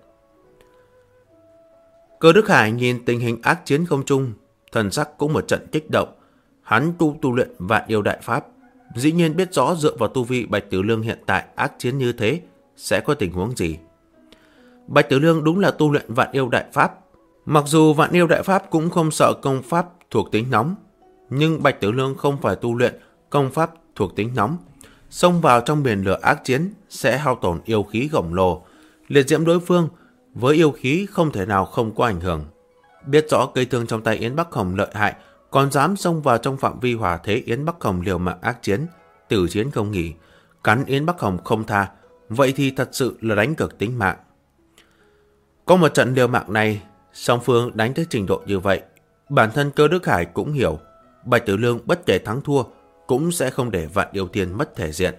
Speaker 1: Cơ Đức Hải nhìn tình hình ác chiến không trung, thần sắc cũng một trận kích động. Hắn tu luyện Vạn Yêu Đại Pháp, dĩ nhiên biết rõ dựa vào tu vi Bạch Tử Lương hiện tại ác chiến như thế sẽ có tình huống gì. Bạch Tử Lương đúng là tu luyện Vạn Yêu Đại Pháp. Mặc dù Vạn Yêu Đại Pháp cũng không sợ công pháp thuộc tính nóng, nhưng Bạch Tử Lương không phải tu luyện công pháp thuộc tính nóng. Xông vào trong biển lửa ác chiến sẽ hao tổn yêu khí khổng lồ. Liệt diễm đối phương với yêu khí không thể nào không có ảnh hưởng. Biết rõ cây thương trong tay Yến Bắc Hồng lợi hại, còn dám xông vào trong phạm vi hỏa thế Yến Bắc Hồng liều mạng ác chiến, tử chiến không nghỉ, cắn Yến Bắc Hồng không tha, vậy thì thật sự là đánh cược tính mạng. Có một trận liều mạng này, song phương đánh tới trình độ như vậy, bản thân Cơ Đức Hải cũng hiểu, Bạch Tử Lương bất kể thắng thua cũng sẽ không để Vạn Yêu Thiên mất thể diện.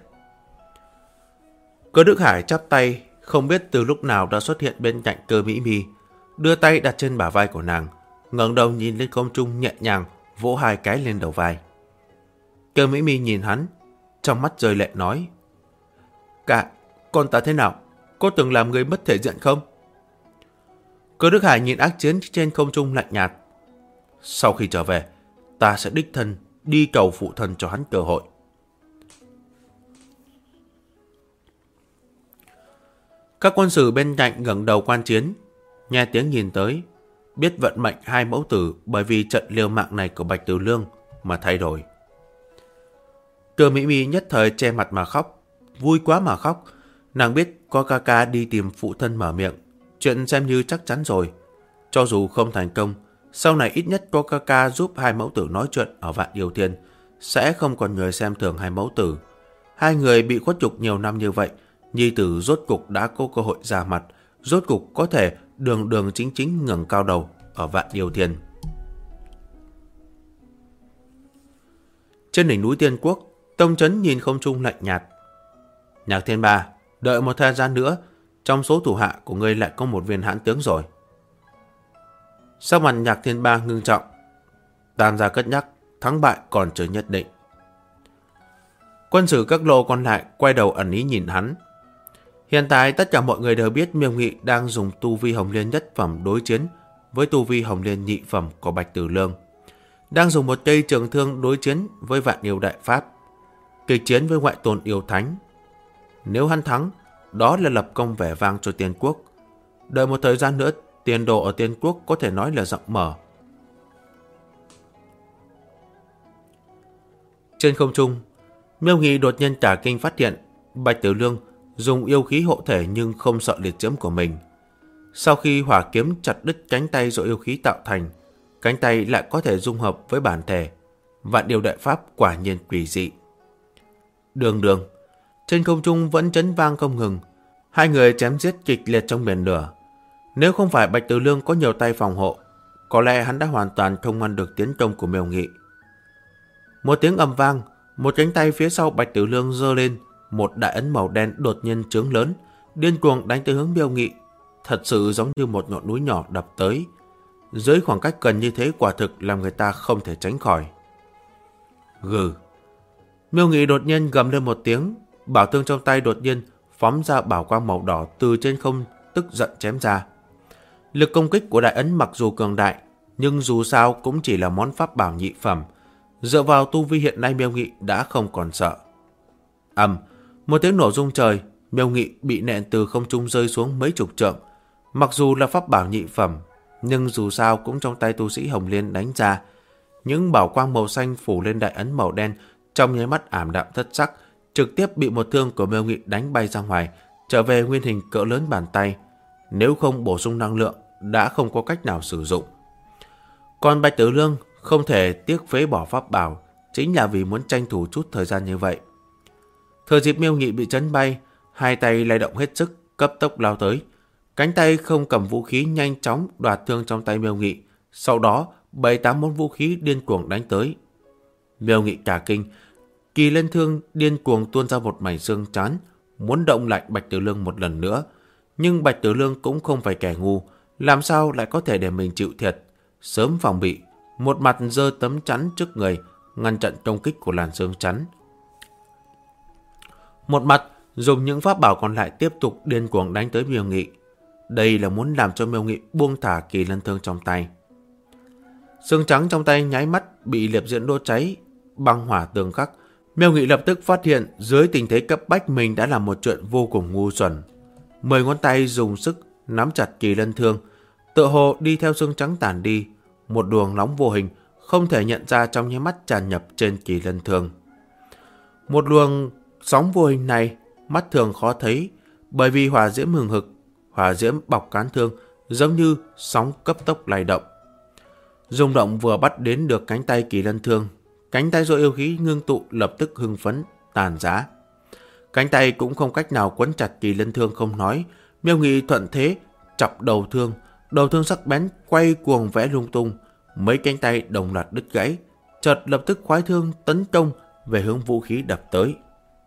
Speaker 1: Cơ Đức Hải chắp tay, không biết từ lúc nào đã xuất hiện bên cạnh Cơ Mỹ Mi, đưa tay đặt trên bả vai của nàng, ngẩng đầu nhìn lên không trung nhẹ nhàng vỗ 2 cái lên đầu vai. Cơ Mỹ Mi nhìn hắn, trong mắt rơi lệ nói: "Cả, con ta thế nào? Có từng làm người mất thể diện không?" Cơ Đức Hải nhìn ác chiến trên không trung lạnh nhạt: "Sau khi trở về, ta sẽ đích thân đi cầu phụ thân cho hắn cơ hội." Các quân sử bên cạnh ngẩng đầu quan chiến, nghe tiếng nhìn tới, biết vận mệnh 2 mẫu tử bởi vì trận liều mạng này của Bạch Tử Lương mà thay đổi. Cơ Mỹ Mi nhất thời che mặt mà khóc, vui quá mà khóc. Nàng biết có ca ca đi tìm phụ thân mở miệng, chuyện xem như chắc chắn rồi. Cho dù không thành công, sau này ít nhất có ca ca giúp 2 mẫu tử nói chuyện ở Vạn Yêu Thiên, sẽ không còn người xem thường 2 mẫu tử. 2 người bị khuất nhục nhiều năm như vậy, nhi tử rốt cục đã có cơ hội ra mặt, rốt cục có thể đường chính ngẩng cao đầu ở Vạn Yêu Thiên. Trên đỉnh núi Tiên Quốc, Tông Chấn nhìn không trung lạnh nhạt: "Nhạc Thiên Ba, đợi một thời gian nữa, trong số thủ hạ của ngươi lại có một viên hãn tướng rồi." Sau mặt Nhạc Thiên Ba ngưng trọng: "Tam gia cất nhắc, thắng bại còn chưa nhất định." Quân sử các lô còn lại quay đầu ẩn ý nhìn hắn. Hiện tại tất cả mọi người đều biết Miêu Nghị đang dùng tu vi Hồng Liên nhất phẩm đối chiến với tu vi Hồng Liên nhị phẩm của Bạch Tử Lương, đang dùng một cây trường thương đối chiến với Vạn Yêu Đại Pháp, kịch chiến với ngoại tôn yêu thánh. Nếu hắn thắng, đó là lập công vẻ vang cho Tiên Quốc. Đợi một thời gian nữa, tiền đồ ở Tiên Quốc có thể nói là rộng mở. Trên không trung, Miêu Nghị đột nhiên cả kinh phát hiện Bạch Tử Lương dùng yêu khí hộ thể nhưng không sợ liệt diễm của mình. Sau khi hỏa kiếm chặt đứt cánh tay do yêu khí tạo thành, cánh tay lại có thể dung hợp với bản thể. Vạn Yêu Đại Pháp quả nhiên quỷ dị. Đường, trên không trung vẫn chấn vang không ngừng. 2 người chém giết kịch liệt trong biển lửa. Nếu không phải Bạch Tử Lương có nhiều tay phòng hộ, có lẽ hắn đã hoàn toàn không ngăn được tiến công của Miêu Nghị. Một tiếng ầm vang, một cánh tay phía sau Bạch Tử Lương giơ lên, một đại ấn màu đen đột nhiên chướng lớn, điên cuồng đánh tới hướng Miêu Nghị, thật sự giống như một ngọn núi nhỏ đập tới. Dưới khoảng cách gần như thế quả thực làm người ta không thể tránh khỏi. Gừ. Miêu Nghị đột nhiên gầm lên một tiếng, bảo thương trong tay đột nhiên phóng ra bảo quang màu đỏ từ trên không tức giận chém ra. Lực công kích của đại ấn mặc dù cường đại, nhưng dù sao cũng chỉ là món pháp bảo nhị phẩm. Dựa vào tu vi hiện nay, Miêu Nghị đã không còn sợ. Một tiếng nổ rung trời, Miêu Nghị bị nện từ không trung rơi xuống mấy chục trượng. Mặc dù là pháp bảo nhị phẩm, nhưng dù sao cũng trong tay tu sĩ Hồng Liên đánh ra. Những bảo quang màu xanh phủ lên đại ấn màu đen, trong nháy mắt ảm đạm thất sắc, trực tiếp bị một thương của Miêu Nghị đánh bay ra ngoài, trở về nguyên hình cỡ lớn bàn tay. Nếu không bổ sung năng lượng, đã không có cách nào sử dụng. Còn Bạch Tử Lương không thể tiếc phế bỏ pháp bảo, chính là vì muốn tranh thủ chút thời gian như vậy. Thừa dịp Miêu Nghị bị chấn bay, 2 tay lay động hết sức, cấp tốc lao tới. Cánh tay không cầm vũ khí nhanh chóng đoạt thương trong tay Miêu Nghị, sau đó 7-8 món vũ khí điên cuồng đánh tới. Miêu Nghị cả kinh, kỳ lên thương điên cuồng tuôn ra một mảnh xương trán, muốn động lại Bạch Tử Lương một lần nữa. Nhưng Bạch Tử Lương cũng không phải kẻ ngu, làm sao lại có thể để mình chịu thiệt. Sớm phòng bị, một mặt giơ tấm chắn trước người, ngăn chặn công kích của làn sương chắn. Một mặt dùng những pháp bảo còn lại tiếp tục điên cuồng đánh tới Miêu Nghị. Đây là muốn làm cho Miêu Nghị buông thả kỳ lân thương trong tay. Xương trắng trong tay nháy mắt bị liệp diễm đốt cháy, băng hỏa tường khắc. Miêu Nghị lập tức phát hiện dưới tình thế cấp bách mình đã làm một chuyện vô cùng ngu xuẩn. 10 ngón tay dùng sức nắm chặt kỳ lân thương, tựa hồ đi theo xương trắng tản đi. Một luồng nóng vô hình không thể nhận ra trong nháy mắt tràn nhập trên kỳ lân thương. Một luồng sóng vô hình này mắt thường khó thấy, bởi vì hỏa diễm hừng hực, hỏa diễm bọc cán thương giống như sóng cấp tốc lay động. Rung động vừa bắt đến được cánh tay kỳ lân thương, cánh tay do yêu khí ngưng tụ lập tức hưng phấn tàn rã. Cánh tay cũng không cách nào quấn chặt kỳ lân thương không nói, Miêu Nghị thuận thế chọc đầu thương sắc bén quay cuồng vẽ lung tung, mấy cánh tay đồng loạt đứt gãy, chợt lập tức khoái thương tấn công về hướng vũ khí đập tới.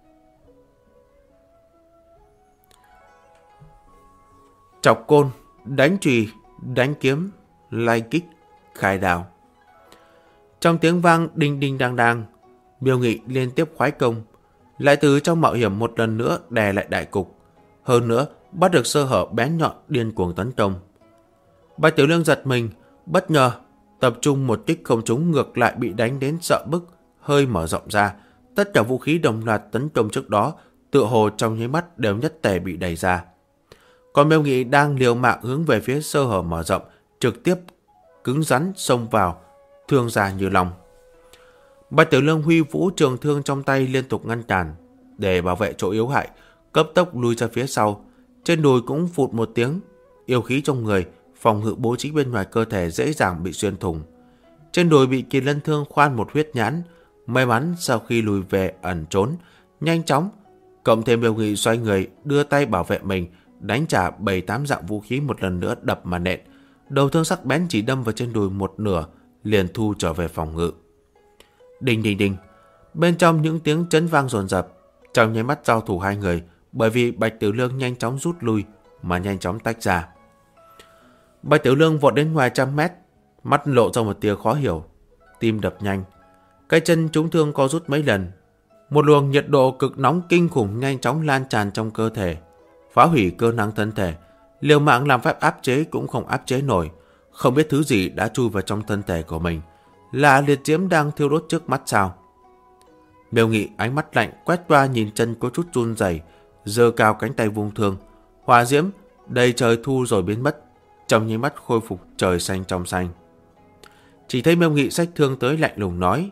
Speaker 1: Chọc côn, đánh chùy, đánh kiếm, lai kích, khai đào. Trong tiếng vang đinh đinh đang đang, Miêu Nghị liên tiếp khoái công, lại từ trong mạo hiểm một lần nữa đè lại đại cục. Hơn nữa, bắt được sơ hở bén nhọn điên cuồng tấn công. Bạch Tiểu Lương giật mình, bất ngờ, tập trung một kích không trúng ngược lại bị đánh đến sợ bức, hơi mở rộng ra. Tất cả vũ khí đồng loạt tấn công trước đó, tựa hồ trong nháy mắt đều nhất tề bị đẩy ra. Còn Miêu Nghị đang liều mạng hướng về phía sơ hở mở rộng, trực tiếp cứng rắn xông vào, thương ra như lòng. Bạch Tiểu Lương huy vũ trường thương trong tay liên tục ngăn cản, để bảo vệ chỗ yếu hại, cấp tốc lui ra phía sau. Trên đùi cũng phụt một tiếng, yêu khí trong người, phòng ngự bố trí bên ngoài cơ thể dễ dàng bị xuyên thủng. Trên đùi bị kỳ lân thương khoan một huyết nhãn, may mắn sau khi lùi về ẩn trốn, nhanh chóng, cộng thêm Miêu Nghị xoay người đưa tay bảo vệ mình, đánh trả 7-8 dạng vũ khí một lần nữa đập mà nện. Đầu thương sắc bén chỉ đâm vào trên đùi một nửa, liền thu trở về phòng ngự. Đinh đinh đinh, bên trong những tiếng chấn vang dồn dập, trong nháy mắt giao thủ hai người, bởi vì Bạch Tiểu Lương nhanh chóng rút lui mà nhanh chóng tách ra. Bạch Tiểu Lương vọt đến ngoài 100 mét, mắt lộ ra một tia khó hiểu, tim đập nhanh, cái chân trúng thương co rút mấy lần. Một luồng nhiệt độ cực nóng kinh khủng nhanh chóng lan tràn trong cơ thể, phá hủy cơ năng thân thể. Liều mạng làm phép áp chế cũng không áp chế nổi, không biết thứ gì đã chui vào trong thân thể của mình. Là liệt diễm đang thiêu đốt trước mắt sao? Miêu Nghị ánh mắt lạnh quét qua nhìn chân có chút run rẩy, giơ cao cánh tay vung thương. Hỏa diễm đầy trời thu rồi biến mất, trong nháy mắt khôi phục trời xanh trong xanh. Chỉ thấy Miêu Nghị xách thương tới lạnh lùng nói: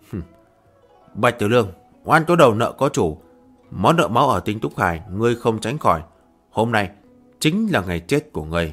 Speaker 1: Bạch Tiểu Lương, oan có đầu nợ có chủ, món nợ máu ở Tinh Túc Hải ngươi không tránh khỏi. Hôm nay chính là ngày chết của ngươi.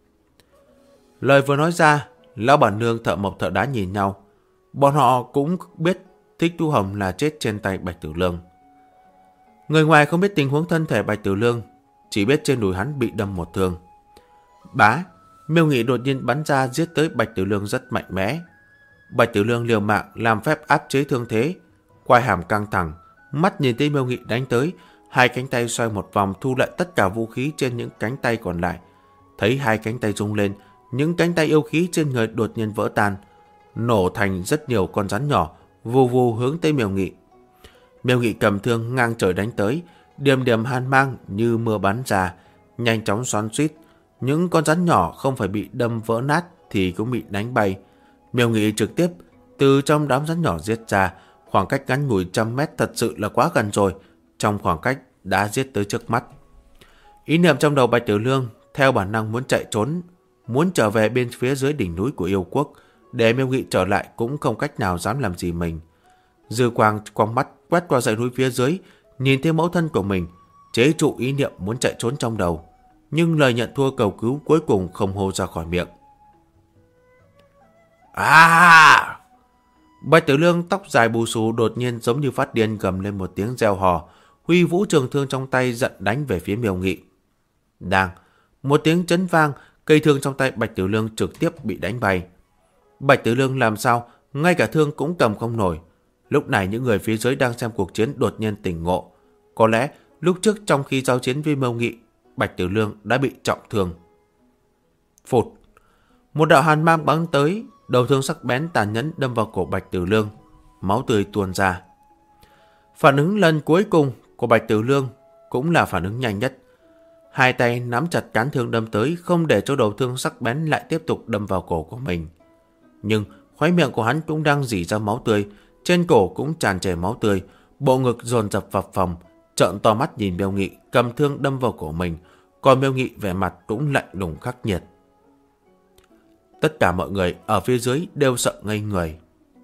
Speaker 1: Lời vừa nói ra, lão bản nương thợ mộc thợ đá nhìn nhau. Bọn họ cũng biết Thích Tu Hồng là chết trên tay Bạch Tiểu Lương. Người ngoài không biết tình huống thân thể Bạch Tiểu Lương, chỉ biết trên đùi hắn bị đâm một thương. Bá, Miêu Nghị đột nhiên bắn ra giết tới Bạch Tiểu Lương rất mạnh mẽ. Bạch Tiểu Lương liều mạng làm phép áp chế thương thế, quai hàm căng thẳng, mắt nhìn thấy Miêu Nghị đánh tới, hai cánh tay xoay một vòng thu lại tất cả vũ khí trên những cánh tay còn lại. Thấy hai cánh tay rung lên, những cánh tay yêu khí trên người đột nhiên vỡ tan, nổ thành rất nhiều con rắn nhỏ, vù vù hướng tới Miêu Nghị. Miêu Nghị cầm thương ngang trời đánh tới, điểm điểm hàn mang như mưa bắn ra, nhanh chóng xoắn xuýt. Những con rắn nhỏ không phải bị đâm vỡ nát thì cũng bị đánh bay. Miêu Nghị trực tiếp từ trong đám rắn nhỏ giết ra, khoảng cách ngắn ngủi 100 mét thật sự là quá gần rồi, trong khoảng cách đã giết tới trước mắt. Ý niệm trong đầu Bạch Tiểu Lương theo bản năng muốn chạy trốn, muốn trở về bên phía dưới đỉnh núi của yêu quốc, để Miêu Nghị trở lại cũng không cách nào dám làm gì mình. Dư quang quang mắt quét qua dãy núi phía dưới, nhìn thấy mẫu thân của mình, chế trụ ý niệm muốn chạy trốn trong đầu, nhưng lời nhận thua cầu cứu cuối cùng không hô ra khỏi miệng. Bạch Tiểu Lương tóc dài bù xù đột nhiên giống như phát điên gầm lên một tiếng reo hò, huy vũ trường thương trong tay giận đánh về phía Miêu Nghị. Đang một tiếng chấn vang, cây thương trong tay Bạch Tiểu Lương trực tiếp bị đánh bay. Bạch Tiểu Lương làm sao ngay cả thương cũng cầm không nổi. Lúc này những người phía dưới đang xem cuộc chiến đột nhiên tỉnh ngộ. Có lẽ lúc trước trong khi giao chiến với Miêu Nghị, Bạch Tiểu Lương đã bị trọng thương. Phụt. Một đạo hàn mang bắn tới, đầu thương sắc bén tàn nhẫn đâm vào cổ Bạch Tử Lương, máu tươi tuôn ra. Phản ứng lần cuối cùng của Bạch Tử Lương cũng là phản ứng nhanh nhất. Hai tay nắm chặt cán thương đâm tới, không để cho đầu thương sắc bén lại tiếp tục đâm vào cổ của mình. Nhưng khóe miệng của hắn cũng đang rỉ ra máu tươi, trên cổ cũng tràn trề máu tươi, bộ ngực dồn dập phập phồng, trợn to mắt nhìn Miêu Nghị cầm thương đâm vào cổ mình, còn Miêu Nghị vẻ mặt cũng lạnh lùng khắc nghiệt. Tất cả mọi người ở phía dưới đều sợ ngây người.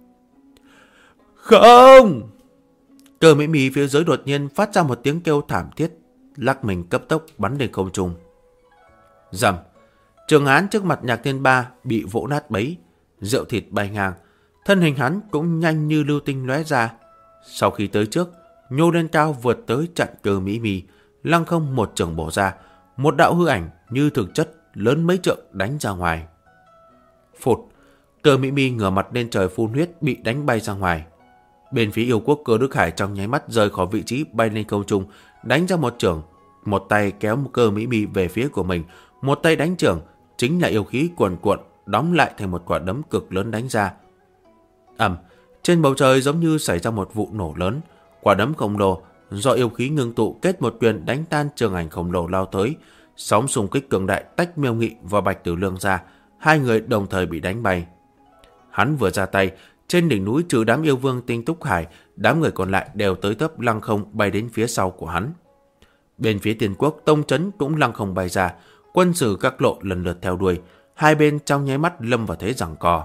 Speaker 1: Không! Cơ Mỹ Mì phía dưới đột nhiên phát ra một tiếng kêu thảm thiết, lắc mình cấp tốc bắn lên không trung. Rầm! Trường Hán trước mặt Nhạc Thiên Ba bị vỗ nát bấy, rượu thịt bay ngang, thân hình hắn cũng nhanh như lưu tinh lóe ra. Sau khi tới trước, nhô lên cao vượt tới chặn Cơ Mỹ Mì, lăng không một chưởng bổ ra, một đạo hư ảnh như thực chất lớn mấy trượng đánh ra ngoài. Phụt! Cơ Mỹ Mì ngửa mặt lên trời phun huyết, bị đánh bay ra ngoài. Bên phía yêu quốc Cơ Đức Hải trong nháy mắt rời khỏi vị trí bay lên không trung, đánh ra một chưởng, một tay kéo Cơ Mỹ Mì về phía của mình, một tay đánh chưởng, chính là yêu khí cuồn cuộn đóng lại thành một quả đấm cực lớn đánh ra. Trên bầu trời giống như xảy ra một vụ nổ lớn, quả đấm khổng lồ do yêu khí ngưng tụ kết một quyền đánh tan trường ảnh khổng lồ lao tới, sóng xung kích cường đại tách Miêu Nghị và Bạch Tử Lương ra, hai người đồng thời bị đánh bay. Hắn vừa ra tay, trên đỉnh núi trừ đám yêu vương Tinh Túc Hải, đám người còn lại đều tới tấp lăng không bay đến phía sau của hắn. Bên phía Tiền Quốc, Tông Chấn cũng lăng không bay ra, quân sử các lộ lần lượt theo đuôi, hai bên trong nháy mắt lâm vào thế giằng co.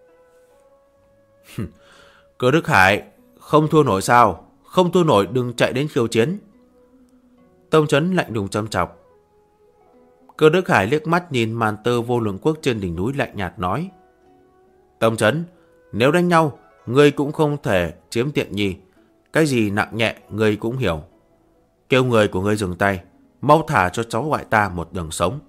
Speaker 1: Cơ Đức Hải, không thua nổi sao? Không thua nổi đừng chạy đến khiêu chiến. Tông Chấn lạnh lùng châm chọc. Cơ Đức Hải liếc mắt nhìn màn tơ vô lượng quốc trên đỉnh núi lạnh nhạt nói. Tông Chấn, nếu đánh nhau, ngươi cũng không thể chiếm tiện nghi. Cái gì nặng nhẹ, ngươi cũng hiểu. Kêu người của ngươi dừng tay, mau thả cho cháu ngoại ta một đường sống.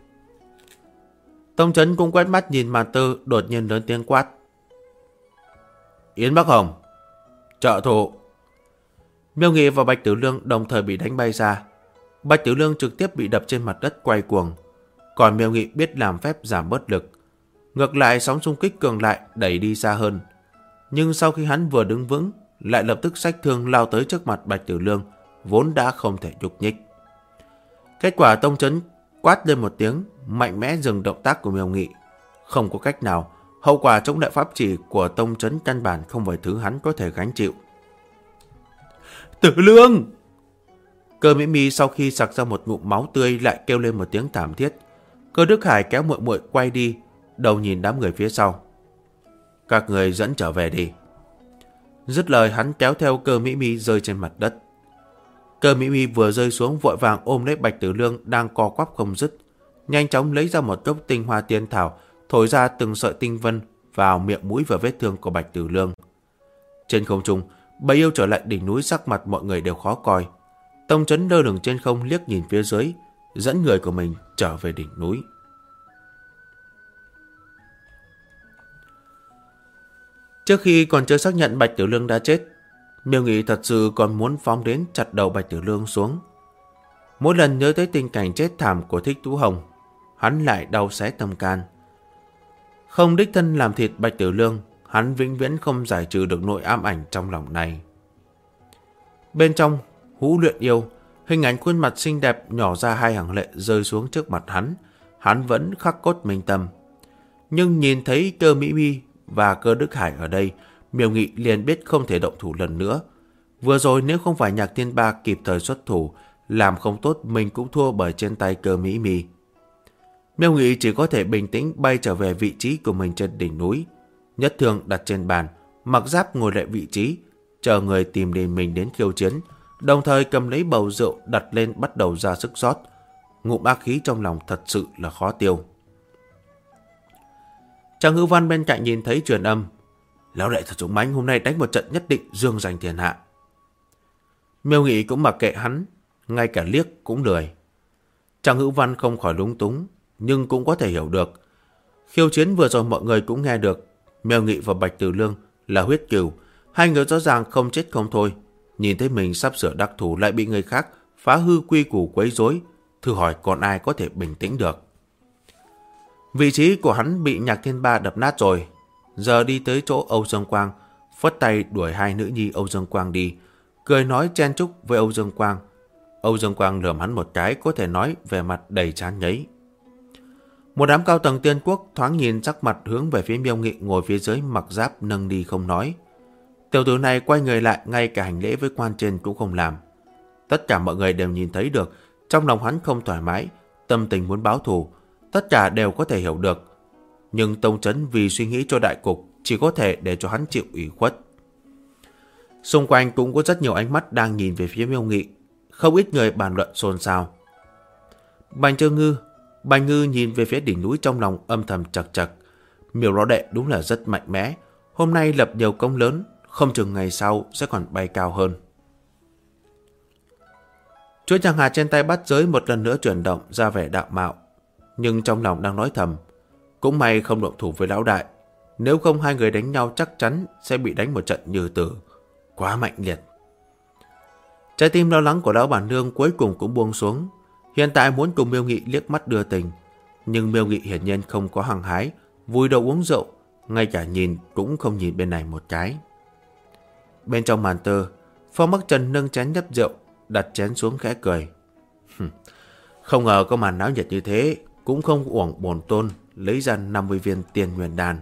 Speaker 1: Tông Chấn cũng quét mắt nhìn màn tơ, đột nhiên lớn tiếng quát. Yến Bắc Hồng, trợ thủ. Miêu Nghị và Bạch Tử Lương đồng thời bị đánh bay ra. Bạch Tử Lương trực tiếp bị đập trên mặt đất quay cuồng, còn Miêu Nghị biết làm phép giảm bớt lực. Ngược lại sóng xung kích cường lại đẩy đi xa hơn. Nhưng sau khi hắn vừa đứng vững, lại lập tức xách thương lao tới trước mặt Bạch Tử Lương, vốn đã không thể nhúc nhích. Kết quả Tông Chấn quát lên một tiếng, mạnh mẽ dừng động tác của Miêu Nghị. Không có cách nào, hậu quả chống lại pháp chỉ của Tông Chấn căn bản không phải thứ hắn có thể gánh chịu. Tử Lương! Cơ Mỹ Mi sau khi sặc ra một ngụm máu tươi lại kêu lên một tiếng thảm thiết. Cơ Đức Hải kéo muội muội quay đi, đầu nhìn đám người phía sau. Các người dẫn trở về đi. Dứt lời hắn kéo theo Cơ Mỹ Mi rơi trên mặt đất. Cơ Mỹ Mi vừa rơi xuống vội vàng ôm lấy Bạch Tử Lương đang co quắp không dứt, nhanh chóng lấy ra một cốc tinh hoa tiên thảo, thổi ra từng sợi tinh vân vào miệng mũi và vết thương của Bạch Tử Lương. Trên không trung, bầy yêu trở lại đỉnh núi, sắc mặt mọi người đều khó coi. Tông Chấn lơ lửng trên không liếc nhìn phía dưới, dẫn người của mình trở về đỉnh núi. Trước khi còn chưa xác nhận Bạch Tử Lương đã chết, Miêu Nghị thật sự còn muốn phóng đến chặt đầu Bạch Tử Lương xuống. Mỗi lần nhớ tới tình cảnh chết thảm của Thích Tú Hồng, hắn lại đau xé tâm can. Không đích thân làm thịt Bạch Tử Lương, hắn vĩnh viễn không giải trừ được nỗi ám ảnh trong lòng này. Bên trong hũ luyện yêu, hình ảnh khuôn mặt xinh đẹp nhỏ ra hai hàng lệ rơi xuống trước mặt hắn vẫn khắc cốt minh tâm. Nhưng nhìn thấy Cơ Mỹ Mi và Cơ Đức Hải ở đây, Miêu Nghị liền biết không thể động thủ lần nữa. Vừa rồi nếu không phải Nhạc Thiên Ba kịp thời xuất thủ, làm không tốt mình cũng thua bởi trên tay Cơ Mỹ Mi. Miêu Nghị chỉ có thể bình tĩnh bay trở về vị trí của mình trên đỉnh núi, nhất thương đặt trên bàn, mặc giáp ngồi lại vị trí, chờ người tìm đến mình đến khiêu chiến, đồng thời cầm lấy bầu rượu đặt lên bắt đầu ra sức rót. Ngụm ác khí trong lòng thật sự là khó tiêu. Trang Hữu Văn bên cạnh nhìn thấy truyền âm, lão đệ thật dũng mãnh, hôm nay đánh một trận nhất định dương giành thiên hạ. Miêu Nghị cũng mặc kệ hắn, ngay cả liếc cũng lười. Trang Hữu Văn không khỏi lúng túng, nhưng cũng có thể hiểu được. Khiêu chiến vừa rồi mọi người cũng nghe được, Miêu Nghị và Bạch Tử Lương là huyết cừu, hai người rõ ràng không chết không thôi. Nhìn thấy mình sắp sửa đắc thủ lại bị người khác phá hư quy củ quấy rối, thử hỏi còn ai có thể bình tĩnh được. Vị trí của hắn bị Nhạc Thiên Ba đập nát rồi. Giờ đi tới chỗ Âu Dương Quang, phất tay đuổi hai nữ nhi Âu Dương Quang đi, cười nói chen chúc với Âu Dương Quang. Âu Dương Quang lườm hắn một cái, có thể nói về mặt đầy chán ngấy. Một đám cao tầng Tiên Quốc thoáng nhìn sắc mặt hướng về phía Miêu Nghị ngồi phía dưới mặc giáp nâng đi không nói. Tiểu tử này quay người lại, ngay cả hành lễ với quan trên cũng không làm. Tất cả mọi người đều nhìn thấy được, trong lòng hắn không thoải mái, tâm tình muốn báo thù, tất cả đều có thể hiểu được. Nhưng Tông Chấn vì suy nghĩ cho đại cục, chỉ có thể để cho hắn chịu ủy khuất. Xung quanh cũng có rất nhiều ánh mắt đang nhìn về phía Miêu Nghị, không ít người bàn luận xôn xao. Bành Ngư nhìn về phía đỉnh núi trong lòng âm thầm chật chật. Miêu lão đệ đúng là rất mạnh mẽ, hôm nay lập nhiều công lớn, không chừng ngày sau sẽ còn bay cao hơn. Chuỗi chẳng hạt trên tay bắt giới một lần nữa chuyển động ra vẻ đạo mạo, nhưng trong lòng đang nói thầm, cũng may không động thủ với lão đại, nếu không hai người đánh nhau chắc chắn sẽ bị đánh một trận như tử, quá mạnh liệt. Trái tim lo lắng của lão bản nương cuối cùng cũng buông xuống, hiện tại muốn cùng Miêu Nghị liếc mắt đưa tình, nhưng Miêu Nghị hiển nhiên không có hăng hái, vùi đầu uống rượu, ngay cả nhìn cũng không nhìn bên này một cái. Bên trong màn tơ, Phong Bắc Trần nâng chén nhấp rượu, đặt chén xuống khẽ cười. Không ngờ có màn náo nhiệt như thế, cũng không uổng bổn tôn lấy ra 50 viên tiền nguyên đan.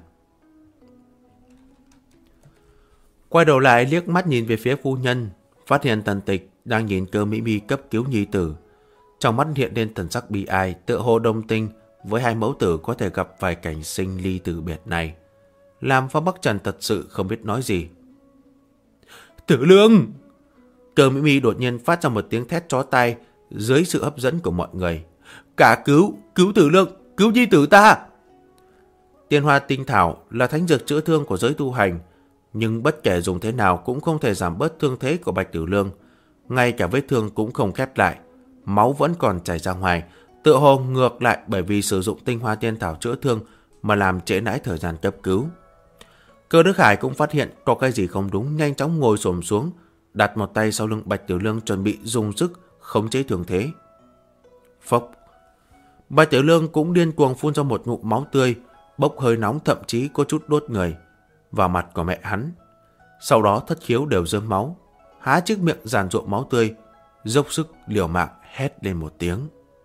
Speaker 1: Quay đầu lại liếc mắt nhìn về phía phu nhân, phát hiện Tần Tịch đang nhìn Cơ Mỹ Mi cấp cứu nhi tử. Trong mắt hiện lên thần sắc bi ai, tựa hồ đồng tình với hai mẫu tử có thể gặp vài cảnh sinh ly tử biệt này, làm Phong Bắc Trần thật sự không biết nói gì. Tử Lương! Cơ Mỹ Mi đột nhiên phát ra một tiếng thét chói tai dưới sự hấp dẫn của mọi người. Cả cứu Tử Lương, cứu nhi tử ta! Tiên Hoa Tinh Thảo là thánh dược chữa thương của giới tu hành, nhưng bất kể dùng thế nào cũng không thể giảm bớt thương thế của Bạch Tử Lương. Ngay cả vết thương cũng không khép lại, máu vẫn còn chảy ra ngoài, tựa hồ ngược lại bởi vì sử dụng Tinh Hoa Tiên Thảo chữa thương mà làm trễ nãi thời gian cấp cứu. Cơ Đức Hải cũng phát hiện có cái gì không đúng, nhanh chóng ngồi xổm xuống, đặt một tay sau lưng Bạch Tiểu Lương chuẩn bị dùng sức khống chế thương thế. Phốc! Bạch Tiểu Lương cũng điên cuồng phun ra một ngụm máu tươi, bốc hơi nóng, thậm chí có chút đốt người vào mặt của mẹ hắn. Sau đó thất khiếu đều rơm máu, há chiếc miệng giàn ruộng máu tươi, dốc sức liều mạng hét lên một tiếng.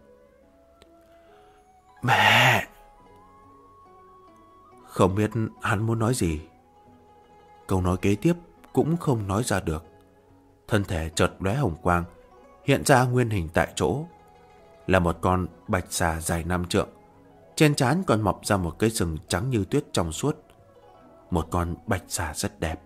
Speaker 1: Mẹ! Không biết hắn muốn nói gì. Câu nói kế tiếp cũng không nói ra được. Thân thể chợt lóe hồng quang, hiện ra nguyên hình tại chỗ. Là một con bạch xà dài 5 trượng. Trên trán còn mọc ra một cái sừng trắng như tuyết trong suốt. Một con bạch xà rất đẹp.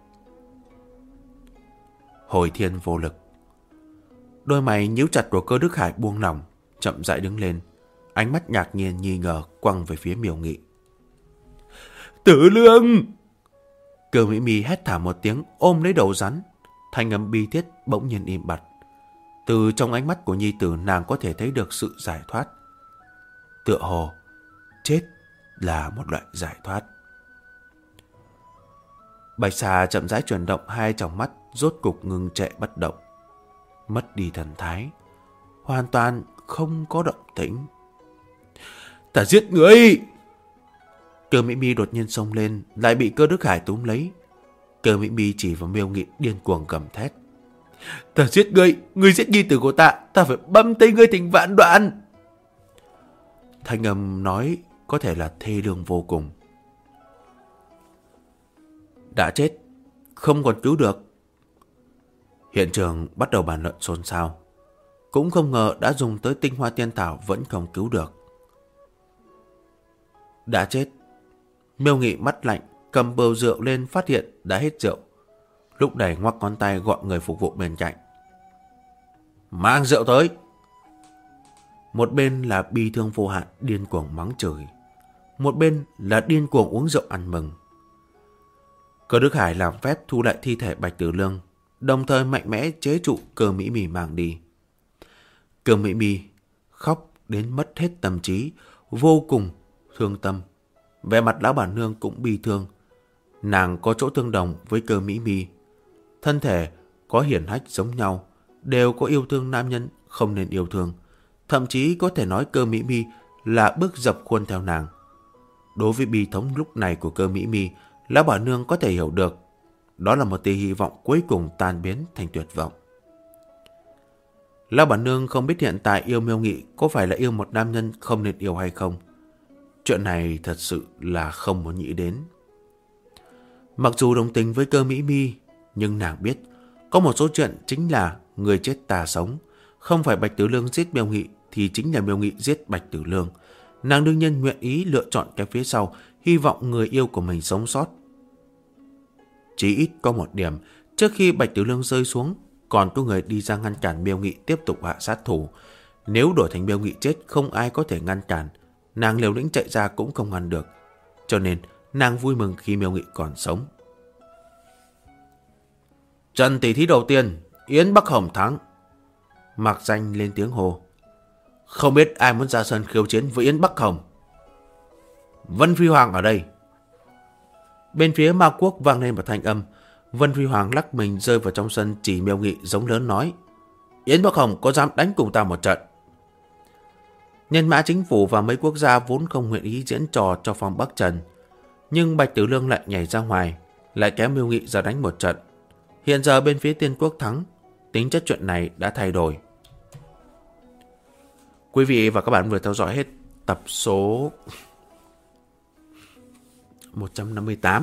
Speaker 1: Hồi thiên vô lực. Đôi mày nhíu chặt của Cơ Đức Hải buông lỏng, chậm rãi đứng lên, ánh mắt ngạc nhiên nghi ngờ quăng về phía Miêu Nghị. Tử Lương! Cơ Mỹ Mi hét thảm một tiếng, ôm lấy đầu rắn. Thanh âm bi thiết bỗng nhiên im bặt. Từ trong ánh mắt của nhi tử, nàng có thể thấy được sự giải thoát. Tựa hồ chết là một loại giải thoát. Bạch xà chậm rãi chuyển động hai tròng mắt, rốt cục ngừng trệ bất động, mất đi thần thái, hoàn toàn không có động tĩnh. Ta giết người! Cơ Mỹ Mi đột nhiên xông lên, lại bị Cơ Đức Hải túm lấy. Cơ Mỹ Mi chỉ vào Miêu Nghị điên cuồng gầm thét. Ta giết ngươi, ngươi giết nhi tử của ta phải băm tay ngươi thành vạn đoạn. Thanh âm nói có thể là thê lương vô cùng. Đã chết, không còn cứu được. Hiện trường bắt đầu bàn luận xôn xao. Cũng không ngờ đã dùng tới Tinh Hoa Tiên Thảo vẫn không cứu được. Đã chết. Miêu Nghị mắt lạnh, cầm bầu rượu lên, phát hiện đã hết rượu. Lúc này ngoắc ngón tay gọi người phục vụ bên cạnh. Mang rượu tới! Một bên là bi thương vô hạn điên cuồng mắng chửi, một bên là điên cuồng uống rượu ăn mừng. Cơ Đức Hải làm phép thu lại thi thể Bạch Tử Lương, đồng thời mạnh mẽ chế trụ Cơ Mỹ Mi mang đi. Cơ Mỹ Mi khóc đến mất hết tâm trí, vô cùng thương tâm. Vẻ mặt lão bản nương cũng bi thương. Nàng có chỗ tương đồng với Cơ Mỹ Mi, thân thể có hiển hách giống nhau, đều có yêu thương nam nhân không nên yêu thương. Thậm chí có thể nói Cơ Mỹ Mi là bước dập khuôn theo nàng. đối với bi thống lúc này của Cơ Mỹ Mi, lão bà nương có thể hiểu được. Đó là một tia hy vọng cuối cùng tan biến thành tuyệt vọng. Lão bà nương không biết hiện tại yêu Miêu Nghị có phải là yêu một nam nhân không nên yêu hay không. Chuyện này thật sự là không muốn nghĩ đến. Mặc dù đồng tình với Cơ Mỹ Mi, nhưng nàng biết có một số chuyện chính là người chết ta sống. Không phải Bạch Tử Lương giết Miêu Nghị thì chính là Miêu Nghị giết Bạch Tử Lương. Nàng đương nhiên nguyện ý lựa chọn cái phía sau, hy vọng người yêu của mình sống sót. Chỉ ít có một điểm, trước khi Bạch Tử Lương rơi xuống, còn có người đi ra ngăn cản Miêu Nghị tiếp tục hạ sát thủ. Nếu đổi thành Miêu Nghị chết, không ai có thể ngăn cản. Nàng liều lĩnh chạy ra cũng không ngăn được. Cho nên nàng vui mừng khi Miêu Nghị còn sống. Trận tỷ thí đầu tiên, Yến Bắc Hồng thắng. Mạc Danh lên tiếng hô. Không biết ai muốn ra sân khiêu chiến với Yến Bắc Hồng. Vân Phi Hoàng ở đây. Bên phía Ma Quốc vang lên một thanh âm. Vân Phi Hoàng lắc mình rơi vào trong sân, chỉ Miêu Nghị giống lớn nói. Yến Bắc Hồng có dám đánh cùng ta một trận? Nhân mã chính phủ và mấy quốc gia vốn không nguyện ý diễn trò cho Phong Bắc Trần. Nhưng Bạch Tử Lương lại nhảy ra ngoài, lại kéo Miêu Nghị ra đánh một trận. Hiện giờ bên phía Tiên Quốc thắng, tính chất chuyện này đã thay đổi. Quý vị và các bạn vừa theo dõi hết tập số 158.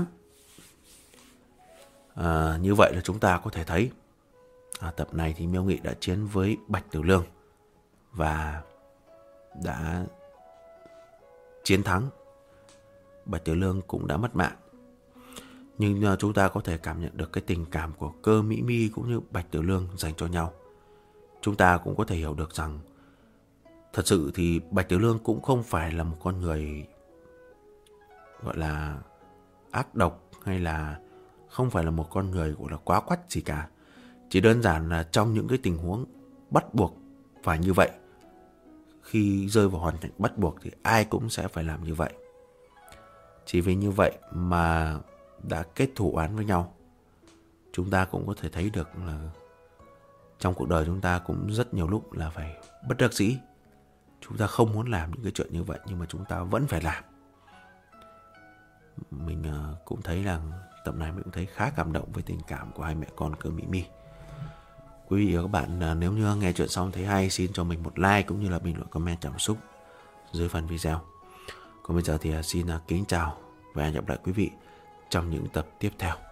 Speaker 1: Như vậy là chúng ta có thể thấy tập này thì Miêu Nghị đã chiến với Bạch Tử Lương và đã chiến thắng. Bạch Tử Lương cũng đã mất mạng. Nhưng chúng ta có thể cảm nhận được cái tình cảm của Cơ Mỹ Mi cũng như Bạch Tử Lương dành cho nhau. Chúng ta cũng có thể hiểu được rằng thật sự thì Bạch Tử Lương cũng không phải là một con người gọi là ác độc, hay là không phải là một con người gọi là quá quắt gì cả. Chỉ đơn giản là trong những cái tình huống bắt buộc phải như vậy, khi rơi vào hoàn cảnh bắt buộc thì ai cũng sẽ phải làm như vậy. Chỉ vì như vậy mà đã kết thù oán với nhau. Chúng ta cũng có thể thấy được là trong cuộc đời chúng ta cũng rất nhiều lúc là phải bất đắc dĩ. Chúng ta không muốn làm những cái chuyện như vậy, nhưng mà chúng ta vẫn phải làm. Mình cũng thấy rằng tập này mình cũng thấy khá cảm động với tình cảm của hai mẹ con Cơ Mỹ Mi. Quý vị và các bạn nếu như nghe chuyện xong thấy hay, xin cho mình một like cũng như là bình luận comment cảm xúc dưới phần video. Còn bây giờ thì xin kính chào và hẹn gặp lại quý vị trong những tập tiếp theo.